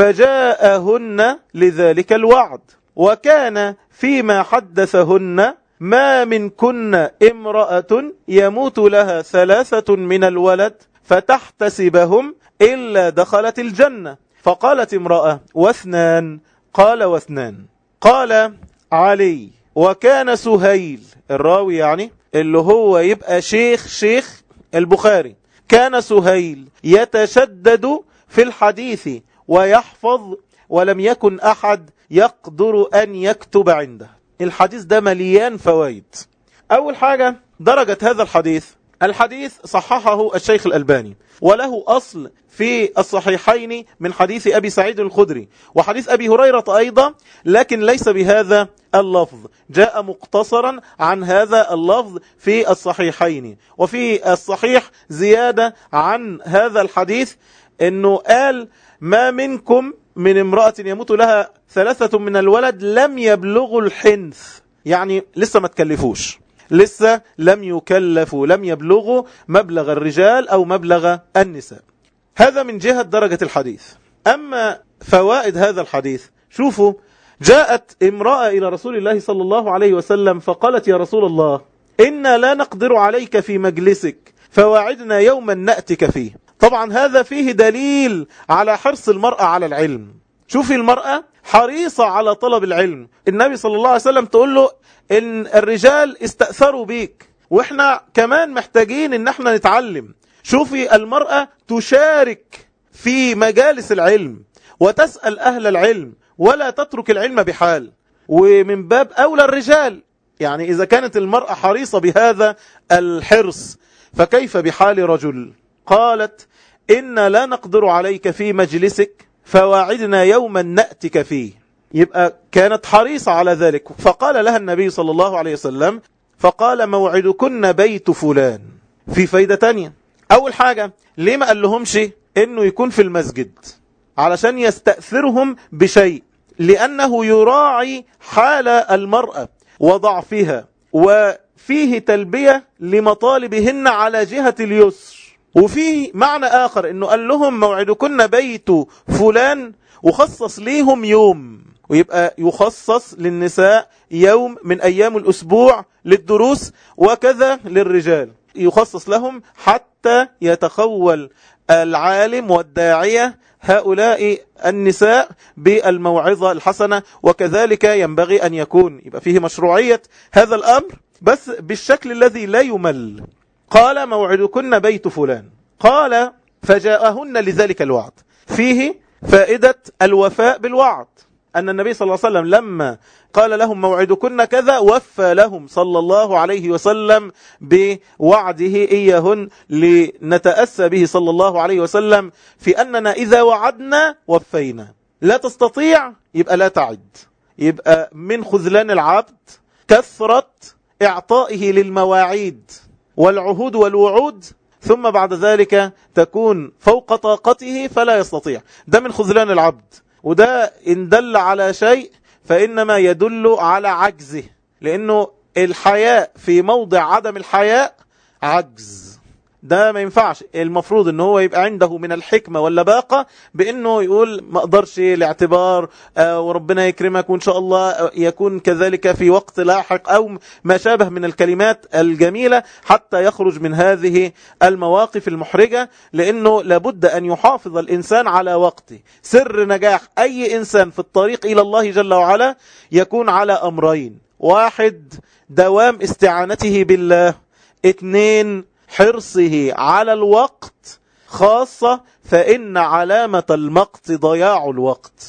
فجاءهن لذلك الوعد، وكان فيما حدثهن: ما منكن امرأة يموت لها 3 من الولد فتحتسبهم إلا دخلت الجنة. فقالت امرأة: واثنان؟ قال: واثنان. قال علي: وكان سهيل الراوي يعني اللي هو يبقى شيخ البخاري، كان سهيل يتشدد في الحديث ويحفظ، ولم يكن أحد يقدر أن يكتب عنده. الحديث ده مليان فوائد. أول حاجة درجة هذا الحديث الحديث صححه الشيخ الألباني، وله أصل في الصحيحين من حديث أبي سعيد الخدري وحديث أبي هريرة أيضا، لكن ليس بهذا اللفظ، جاء مقتصرا عن هذا اللفظ في الصحيحين. وفي الصحيح زيادة عن هذا الحديث، أنه قال: ما منكم من امرأة يموت لها 3 من الولد لم يبلغوا الحنث، يعني لسه ما تكلفوش، لسه لم يكلفوا، لم يبلغوا مبلغ الرجال أو مبلغ النساء. هذا من جهة درجة الحديث. أما فوائد هذا الحديث، شوفوا، جاءت امرأة إلى رسول الله صلى الله عليه وسلم فقالت: يا رسول الله، إنا لا نقدر عليك في مجلسك، فواعدنا يوما نأتك فيه. طبعا هذا فيه دليل على حرص المرأة على العلم. شوفي المرأة حريصة على طلب العلم. النبي صلى الله عليه وسلم تقول له إن الرجال استأثروا بيك، وإحنا كمان محتاجين إن احنا نتعلم. شوفي المرأة تشارك في مجالس العلم وتسأل أهل العلم ولا تترك العلم بحال، ومن باب أولى الرجال. يعني إذا كانت المرأة حريصة بهذا الحرص فكيف بحال رجل؟ قالت: إن لا نقدر عليك في مجلسك، فواعدنا يوما نأتك فيه. يبقى كانت حريصة على ذلك. فقال لها النبي صلى الله عليه وسلم، فقال: موعدكن بيت فلان. في فايدة تانية. أول حاجة، ليه ما قال لهمش إنه يكون في المسجد؟ علشان يستأثرهم بشيء، لأنه يراعي حال المرأة وضعفها، وفيه تلبية لمطالبهن على جهة اليسر. وفي معنى آخر إنه قال لهم موعدكن بيت فلان، وخصص ليهم يوم، ويبقى يخصص للنساء يوم من أيام الأسبوع للدروس، وكذا للرجال يخصص لهم حتى يتخول العالم والداعية هؤلاء النساء بالموعظة الحسنة. وكذلك ينبغي أن يكون، يبقى فيه مشروعية هذا الأمر بس بالشكل الذي لا يمل. قال: موعدكن بيت فلان. قال: فجاءهن لذلك الوعد. فيه فائدة الوفاء بالوعد، أن النبي صلى الله عليه وسلم لما قال لهم موعدكن كذا، وفى لهم صلى الله عليه وسلم بوعده إياهن، لنتأسى به صلى الله عليه وسلم في أننا إذا وعدنا وفينا. لا تستطيع يبقى لا تعد، يبقى من خذلان العبد كثرة إعطائه للمواعيد والعهود والوعود، ثم بعد ذلك تكون فوق طاقته فلا يستطيع. ده من خذلان العبد، وده إن دل على شيء فإنما يدل على عجزه، لأنه الحياء في موضع عدم الحياء عجز. ده ما ينفعش. المفروض انه هو يبقى عنده من الحكمة واللباقة بانه يقول ما اقدرش لاعتبار وربنا يكرمك وان شاء الله يكون كذلك في وقت لاحق، او ما شابه من الكلمات الجميلة، حتى يخرج من هذه المواقف المحرجة. لانه لابد ان يحافظ الانسان على وقته. سر نجاح اي انسان في الطريق الى الله جل وعلا يكون على امرين: 1 دوام استعانته بالله، 2 حرصه على الوقت، خاصة فإن علامة المقت ضياع الوقت،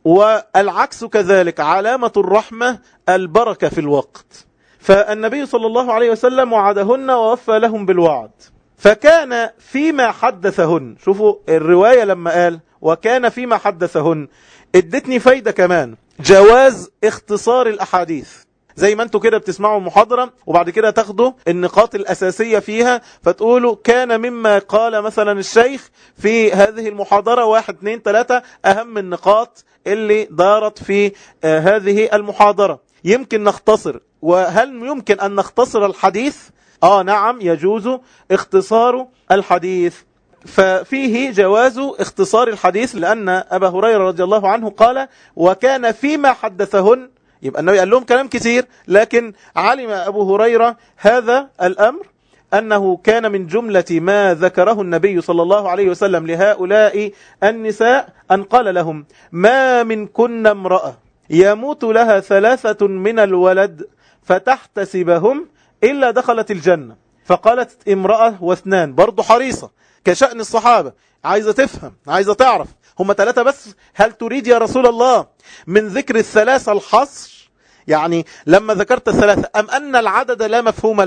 والعكس كذلك، علامة الرحمة البركة في الوقت. فالنبي صلى الله عليه وسلم وعدهن ووفى لهم بالوعد. فكان فيما حدثهن، شوفوا الرواية لما قال وكان فيما حدثهن، ادتني فايدة كمان: جواز اختصار الأحاديث. زي ما انتوا كده بتسمعوا محاضرة وبعد كده تاخدوا النقاط الأساسية فيها، فتقولوا كان مما قال مثلا الشيخ في هذه المحاضرة 1 2 3 أهم النقاط اللي دارت في هذه المحاضرة. يمكن نختصر. وهل يمكن أن نختصر الحديث؟ نعم، يجوز اختصار الحديث. ففيه جواز اختصار الحديث، لأن أبا هريرة رضي الله عنه قال وكان فيما حدثهن. يبقى النبي قال لهم كلام كثير، لكن علم أبو هريرة هذا الأمر، أنه كان من جملة ما ذكره النبي صلى الله عليه وسلم لهؤلاء النساء أن قال لهم: ما من كن امرأة يموت لها 3 من الولد فتحتسبهم إلا دخلت الجنة. فقالت امرأة و2، برضو حريصة كشأن الصحابة، عايزة تفهم، عايزة تعرف هم 3 بس، هل تريد يا رسول الله من ذكر ال3 الحصر؟ يعني لما ذكرت 3 أم أن العدد لا مفهوم له؟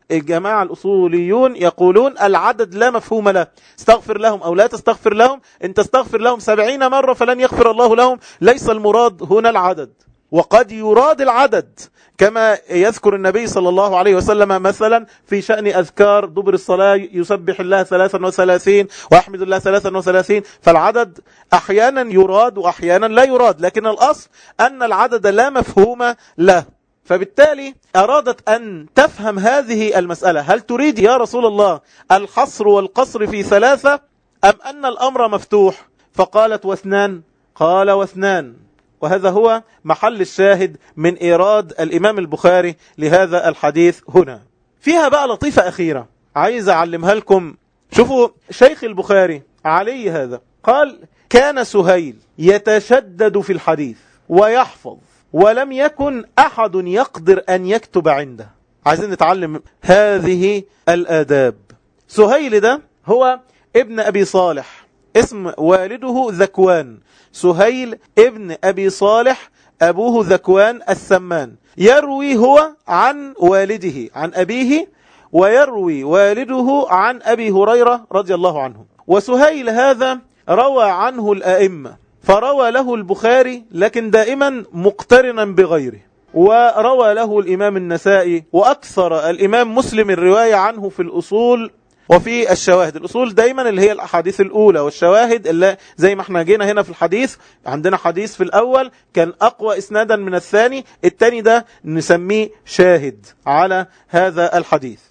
الجماعة الأصوليون يقولون العدد لا مفهوم له، استغفر لهم أو لا تستغفر لهم، إن تستغفر لهم 70 مرة فلن يغفر الله لهم، ليس المراد هنا العدد. وقد يراد العدد كما يذكر النبي صلى الله عليه وسلم مثلا في شأن أذكار دبر الصلاة، يسبح الله 33 ويحمد الله 33، فالعدد أحيانا يراد وأحيانا لا يراد، لكن الأصل أن العدد لا مفهوم له. فبالتالي أرادت أن تفهم هذه المسألة، هل تريد يا رسول الله الحصر والقصر في 3 أم أن الأمر مفتوح؟ فقالت واثنان، قال واثنان. وهذا هو محل الشاهد من إيراد الإمام البخاري لهذا الحديث هنا. فيها بقى لطيفة أخيرة عايز أعلمها لكم. شوفوا شيخ البخاري علي هذا قال كان سهيل يتشدد في الحديث ويحفظ ولم يكن أحد يقدر أن يكتب عنده. عايزين نتعلم هذه الآداب. سهيل ده هو ابن أبي صالح، اسم والده ذكوان، سهيل ابن أبي صالح، أبوه ذكوان السمان. يروي هو عن والده عن أبيه، ويروي والده عن أبي هريرة رضي الله عنه. وسهيل هذا روى عنه الأئمة، فروى له البخاري لكن دائما مقترنا بغيره، وروى له الإمام النسائي، وأكثر الإمام مسلم الرواية عنه في الأصول وفي الشواهد. الأصول دايما اللي هي الأحاديث الأولى، والشواهد اللي زي ما احنا جينا هنا في الحديث، عندنا حديث في الأول كان أقوى إسنادا من الثاني، الثاني ده نسميه شاهد على هذا الحديث.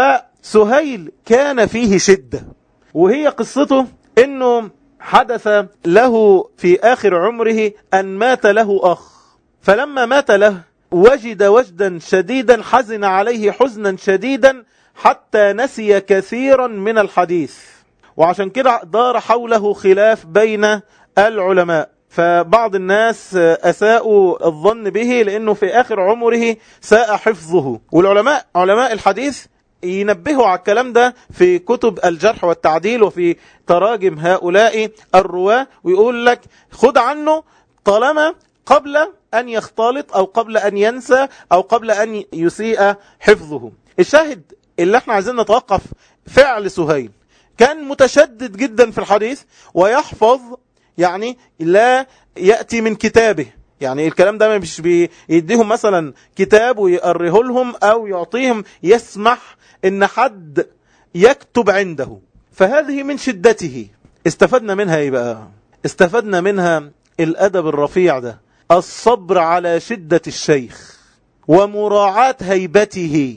فسهيل كان فيه شدة، وهي قصته انه حدث له في آخر عمره أن مات له أخ، فلما مات له وجد وجدا شديدا، حزن عليه حزنا شديدا حتى نسي كثيرا من الحديث. وعشان كده دار حوله خلاف بين العلماء، فبعض الناس أساءوا الظن به لأنه في آخر عمره ساء حفظه. والعلماء علماء الحديث ينبهوا على الكلام ده في كتب الجرح والتعديل وفي تراجم هؤلاء الرواة، ويقول لك خد عنه طالما قبل أن يختلط أو قبل أن ينسى أو قبل أن يسيء حفظه. الشاهد اللي احنا عايزين نتوقف فعل سهيل، كان متشدد جدا في الحديث ويحفظ، يعني لا يأتي من كتابه، يعني الكلام ده مش بيديهم مثلا كتاب ويقريه لهم أو يعطيهم، يسمح إن حد يكتب عنده. فهذه من شدته. استفدنا منها ايه بقى؟ استفدنا منها الأدب الرفيع ده، الصبر على شدة الشيخ ومراعاة هيبته.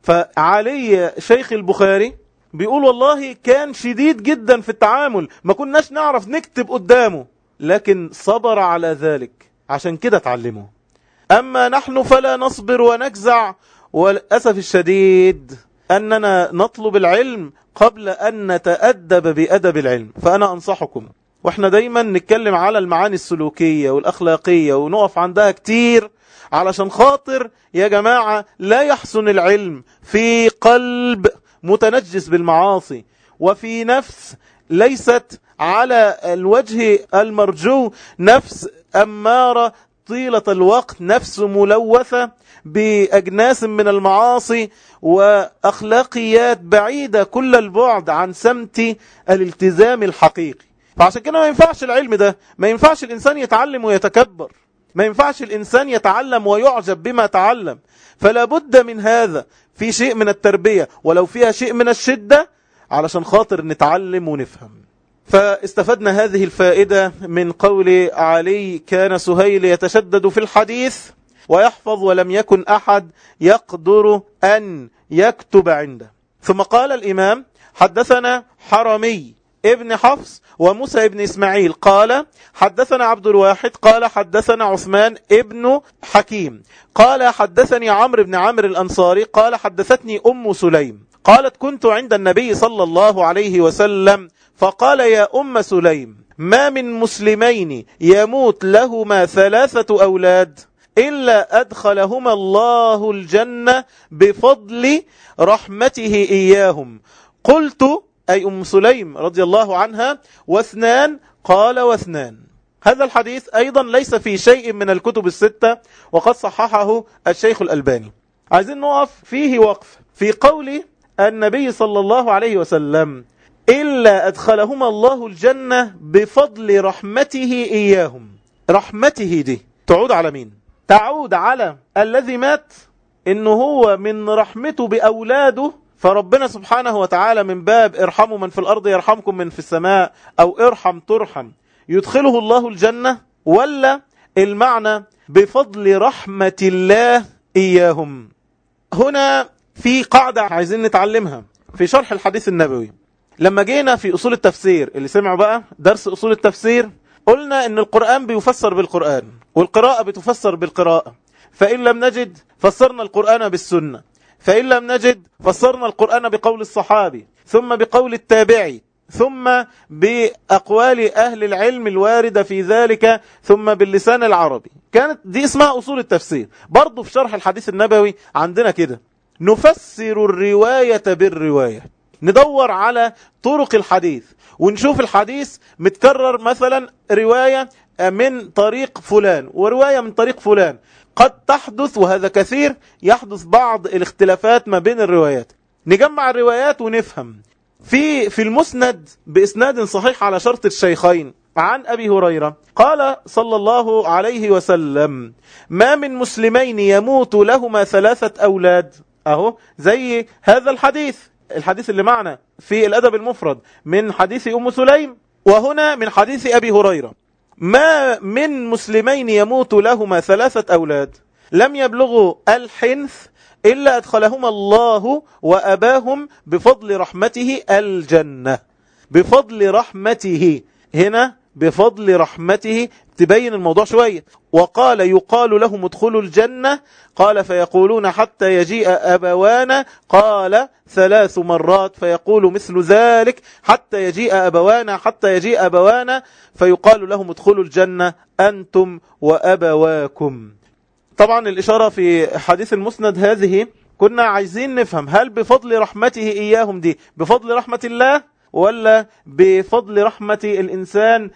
فعلي شيخ البخاري بيقول والله كان شديد جدا في التعامل، ما كناش نعرف نكتب قدامه، لكن صبر على ذلك، عشان كده تعلمه. أما نحن فلا نصبر ونجزع، والأسف الشديد أننا نطلب العلم قبل أن نتأدب بأدب العلم. فأنا أنصحكم، وإحنا دايما نتكلم على المعاني السلوكية والأخلاقية ونقف عندها كتير، علشان خاطر يا جماعة لا يحسن العلم في قلب متنجس بالمعاصي، وفي نفس ليست على الوجه المرجو، نفس أمارة طيلة الوقت، نفس ملوثة بأجناس من المعاصي وأخلاقيات بعيدة كل البعد عن سمت الالتزام الحقيقي. فعشان كده ما ينفعش العلم ده، ما ينفعش الإنسان يتعلم ويتكبر، ما ينفعش الإنسان يتعلم ويعجب بما تعلم. فلا بد من هذا، في شيء من التربية ولو فيها شيء من الشدة، علشان خاطر نتعلم ونفهم. فاستفدنا هذه الفائدة من قول علي كان سهيل يتشدد في الحديث ويحفظ ولم يكن أحد يقدر أن يكتب عنده. ثم قال الإمام حدثنا حرمي ابن حفص وموسى ابن إسماعيل قال حدثنا عبد الواحد قال حدثنا عثمان ابن حكيم قال حدثني عمرو بن عمرو الأنصاري قال حدثتني أم سليم قالت كنت عند النبي صلى الله عليه وسلم فقال يا أم سليم ما من مسلمين يموت لهما 3 أولاد إلا أدخلهما الله الجنة بفضل رحمته إياهم. قلت أي أم سليم رضي الله عنها 2؟ قال 2. هذا الحديث أيضا ليس في شيء من الكتب 6، وقد صححه الشيخ الألباني. عايزين نقف فيه وقف. في قول النبي صلى الله عليه وسلم إلا أدخلهم الله الجنة بفضل رحمته إياهم. رحمته دي تعود على مين؟ تعود على الذي مات، إنه هو من رحمته بأولاده، فربنا سبحانه وتعالى من باب ارحموا من في الأرض يرحمكم من في السماء، أو ارحم ترحم، يدخله الله الجنة، ولا المعنى بفضل رحمة الله إياهم؟ هنا في قاعدة عايزين نتعلمها في شرح الحديث النبوي. لما جينا في أصول التفسير، اللي سمعوا بقى درس أصول التفسير، قلنا إن القرآن بيفسر بالقرآن، والقراءة بتفسر بالقراءة. فإن لم نجد فسرنا القرآن بالسنة، فإن لم نجد فسرنا القرآن بقول الصحابي، ثم بقول التابعي، ثم بأقوال أهل العلم الواردة في ذلك، ثم باللسان العربي. كانت دي اسمها أصول التفسير. برضو في شرح الحديث النبوي عندنا كده، نفسر الرواية بالرواية، ندور على طرق الحديث ونشوف الحديث متكرر، مثلا رواية من طريق فلان ورواية من طريق فلان. قد تحدث، وهذا كثير، يحدث بعض الاختلافات ما بين الروايات. نجمع الروايات ونفهم. في المسند بإسناد صحيح على شرط الشيخين عن أبي هريرة قال صلى الله عليه وسلم: ما من مسلمين يموت لهما 3 أولاد. أهو زي هذا الحديث اللي معنا في الأدب المفرد من حديث أم سليم، وهنا من حديث أبي هريرة: ما من مسلمين يموت لهما 3 أولاد لم يبلغوا الحنث إلا أدخلهما الله وأباهم بفضل رحمته الجنة. بفضل رحمته، هنا بفضل رحمته تبين الموضوع شوية. وقال: يقال لهم ادخلوا الجنة، قال: فيقولون حتى يجيء أبوانا، قال 3 مرات، فيقول مثل ذلك حتى يجيء أبوانا، حتى يجيء أبوانا، فيقال لهم ادخلوا الجنة أنتم وأبواكم. طبعا الإشارة في حديث المسند هذه كنا عايزين نفهم، هل بفضل رحمته إياهم دي بفضل رحمة الله، ولا بفضل رحمة الإنسان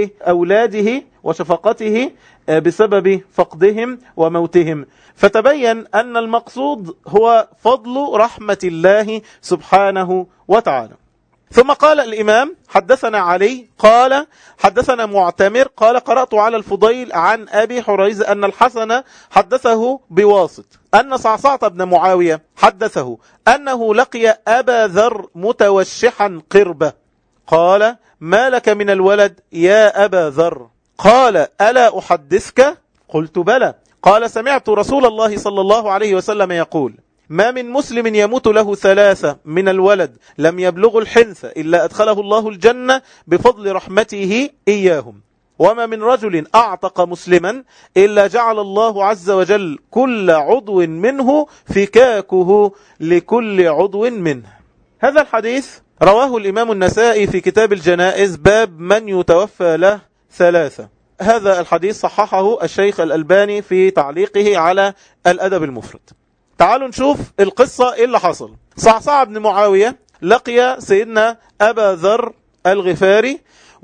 لأولاده وشفقته بسبب فقدهم وموتهم؟ فتبين أن المقصود هو فضل رحمة الله سبحانه وتعالى. ثم قال الإمام: حدثنا علي قال حدثنا معتمر قال: قرأت على الفضيل عن أبي حريز أن الحسن حدثه بواسط أن صعصعة بن معاوية حدثه أنه لقي أبا ذر متوشحا قربة. قال: ما لك من الولد يا أبا ذر؟ قال: ألا أحدثك؟ قلت: بلى. قال: سمعت رسول الله صلى الله عليه وسلم يقول: ما من مسلم يموت له 3 من الولد لم يبلغ الحنث إلا أدخله الله الجنة بفضل رحمته إياهم. وما من رجل أعتق مسلما إلا جعل الله عز وجل كل عضو منه فكاكه لكل عضو منه. هذا الحديث رواه الإمام النسائي في كتاب الجنائز باب من يتوفى له 3. هذا الحديث صححه الشيخ الألباني في تعليقه على الأدب المفرد. تعالوا نشوف القصة. إيه اللي حصل؟ صعصع بن معاوية لقي سيدنا أبا ذر الغفاري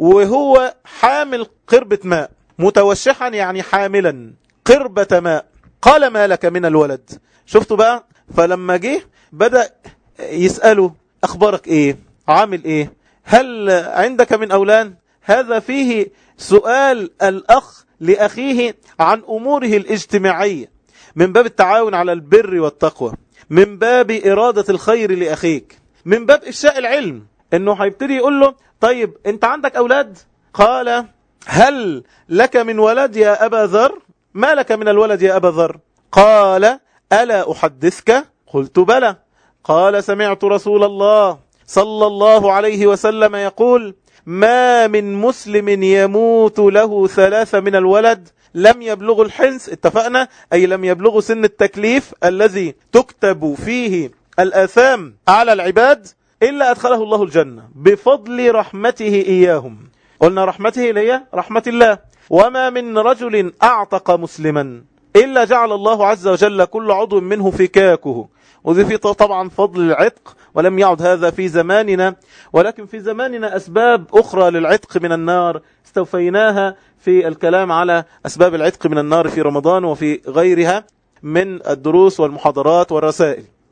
وهو حامل قربة ماء، متوشحا يعني حاملا قربة ماء. قال: ما لك من الولد؟ شفتوا بقى؟ فلما جه بدأ يسأله: أخبارك إيه؟ عامل إيه؟ هل عندك من أولاد؟ هذا فيه سؤال الأخ لأخيه عن أموره الاجتماعية، من باب التعاون على البر والتقوى، من باب إرادة الخير لأخيك، من باب إفشاء العلم. إنه هيبتدي يقول له: طيب أنت عندك أولاد؟ قال: هل لك من ولد يا أبا ذر؟ ما لك من الولد يا أبا ذر؟ قال: ألا أحدثك؟ قلت: بلى. قال: سمعت رسول الله صلى الله عليه وسلم يقول: ما من مسلم يموت له 3 من الولد لم يبلغ الحنث، اتفقنا، أي لم يبلغ سن التكليف الذي تكتب فيه الآثام على العباد، إلا أدخله الله الجنة بفضل رحمته إياهم. قلنا رحمته اللي هي رحمة الله. وما من رجل أعتق مسلما إلا جعل الله عز وجل كل عضو منه فكاكه. وذي في طبعا فضل العتق، ولم يعد هذا في زماننا، ولكن في زماننا أسباب أخرى للعتق من النار استوفيناها في الكلام على أسباب العتق من النار في رمضان وفي غيرها من الدروس والمحاضرات والرسائل.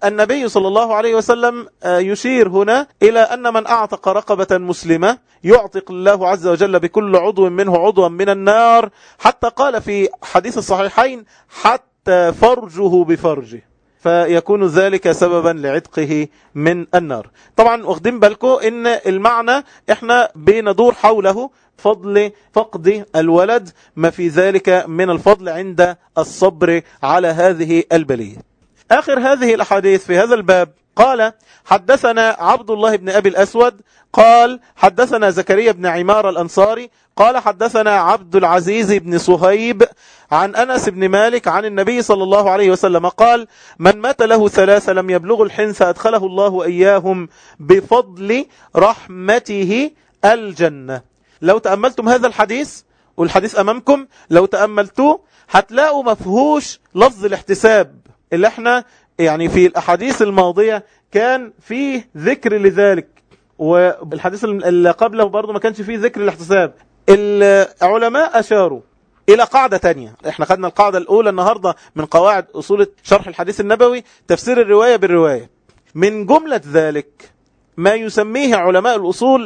النبي صلى الله عليه وسلم يشير هنا إلى أن من أعتق رقبة مسلمة يعتق الله عز وجل بكل عضو منه عضوا من النار، حتى قال في حديث الصحيحين حتى فرجه بفرجه، فيكون ذلك سببا لعتقه من النار. طبعا واخدين بالكم ان المعنى احنا بندور حوله فضل فقد الولد، ما في ذلك من الفضل عند الصبر على هذه البلية. آخر هذه الأحاديث في هذا الباب قال حدثنا عبد الله بن أبي الأسود قال حدثنا زكريا بن عمار الأنصاري قال حدثنا عبد العزيز بن صهيب عن أنس بن مالك عن النبي صلى الله عليه وسلم قال من مات له ثلاثة لم يبلغ الحنث أدخله الله إياهم بفضل رحمته الجنة. لو تأملتم هذا الحديث، والحديث أمامكم، لو تأملتوه هتلاقوا مفهوش لفظ الاحتساب اللي احنا يعني في الأحاديث الماضية كان فيه ذكر لذلك، والحديث اللي قبله برضو ما كانش فيه ذكر الاحتساب. العلماء أشاروا إلى قاعدة تانية. احنا خدنا القاعدة الأولى النهاردة من قواعد أصول شرح الحديث النبوي، تفسير الرواية بالرواية. من جملة ذلك ما يسميه علماء الأصول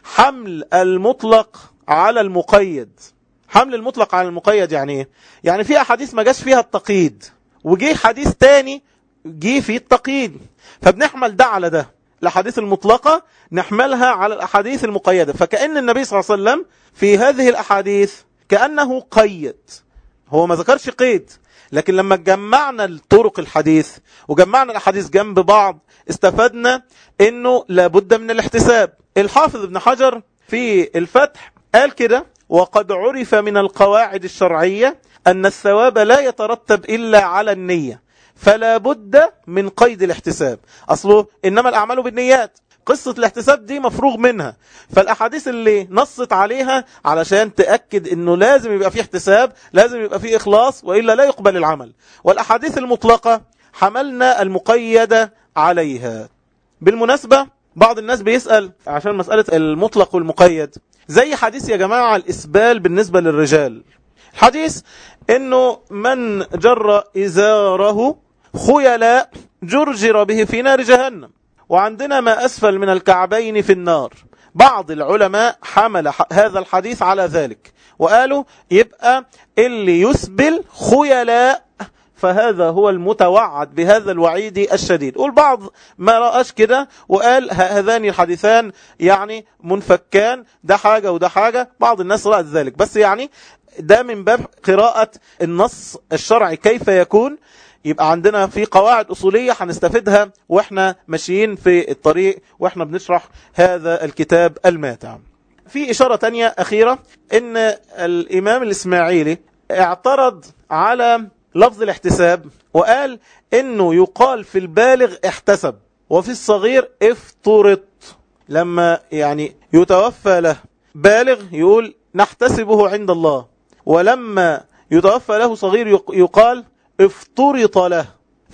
حمل المطلق على المقيد. حمل المطلق على المقيد يعني ايه؟ يعني في أحاديث ما جاش فيها التقييد، وجي حديث تاني جي فيه التقييد، فبنحمل ده على ده. الأحاديث المطلقة نحملها على الأحاديث المقيدة، فكأن النبي صلى الله عليه وسلم في هذه الأحاديث كأنه قيد، هو ما ذكرش قيد، لكن لما جمعنا الطرق الحديث وجمعنا الأحاديث جنب بعض استفدنا انه لابد من الاحتساب. الحافظ ابن حجر في الفتح قال كده: وقد عرف من القواعد الشرعية أن الثواب لا يترتب إلا على النية، فلا بد من قيد الاحتساب. أصله إنما الأعمال بالنيات، قصة الاحتساب دي مفروغ منها، فالأحاديث اللي نصت عليها علشان تأكد إنه لازم يبقى فيه احتساب، لازم يبقى فيه إخلاص، وإلا لا يقبل العمل. والأحاديث المطلقة حملنا المقيدة عليها. بالمناسبة بعض الناس بيسأل عشان مسألة المطلق والمقيد، زي حديث يا جماعة الإسبال بالنسبة للرجال. الحديث إنه من جر إزاره خيلاء جرجر به في نار جهنم، وعندنا ما أسفل من الكعبين في النار. بعض العلماء حمل هذا الحديث على ذلك وقالوا يبقى اللي يسبل خيلاء فهذا هو المتوعد بهذا الوعيد الشديد. والبعض ما رأش كده وقال هذان الحديثان يعني منفكان، ده حاجة وده حاجة. بعض الناس رأت ذلك، بس يعني ده من باب قراءة النص الشرعي كيف يكون. يبقى عندنا في قواعد أصولية هنستفيدها وإحنا ماشيين في الطريق وإحنا بنشرح هذا الكتاب الماتع. في إشارة تانية أخيرة، إن الإمام الإسماعيلي اعترض على لفظ الاحتساب وقال إنه يقال في البالغ احتسب وفي الصغير افترط. لما يعني يتوفى له بالغ يقول نحتسبه عند الله، ولما يتوفى له صغير يقال افترط له.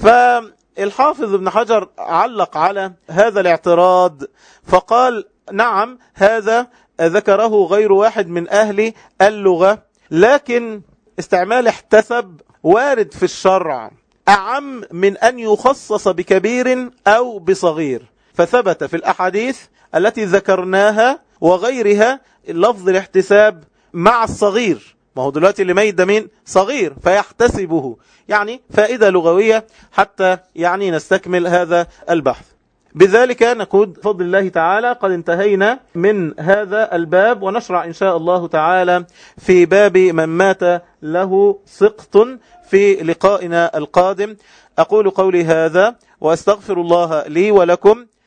فالحافظ ابن حجر علق على هذا الاعتراض فقال نعم هذا ذكره غير واحد من أهل اللغة، لكن استعمال احتسب وارد في الشرع أعم من أن يخصص بكبير أو بصغير. فثبت في الأحاديث التي ذكرناها وغيرها لفظ الاحتساب مع الصغير. ما هو دلوقتي اللي ميت ده مين؟ صغير، فيحتسبه. يعني فائدة لغوية حتى يعني نستكمل هذا البحث. بذلك نكون بفضل الله تعالى قد انتهينا من هذا الباب، ونشرع إن شاء الله تعالى في باب من مات له سقط في لقائنا القادم. أقول قولي هذا وأستغفر الله لي ولكم.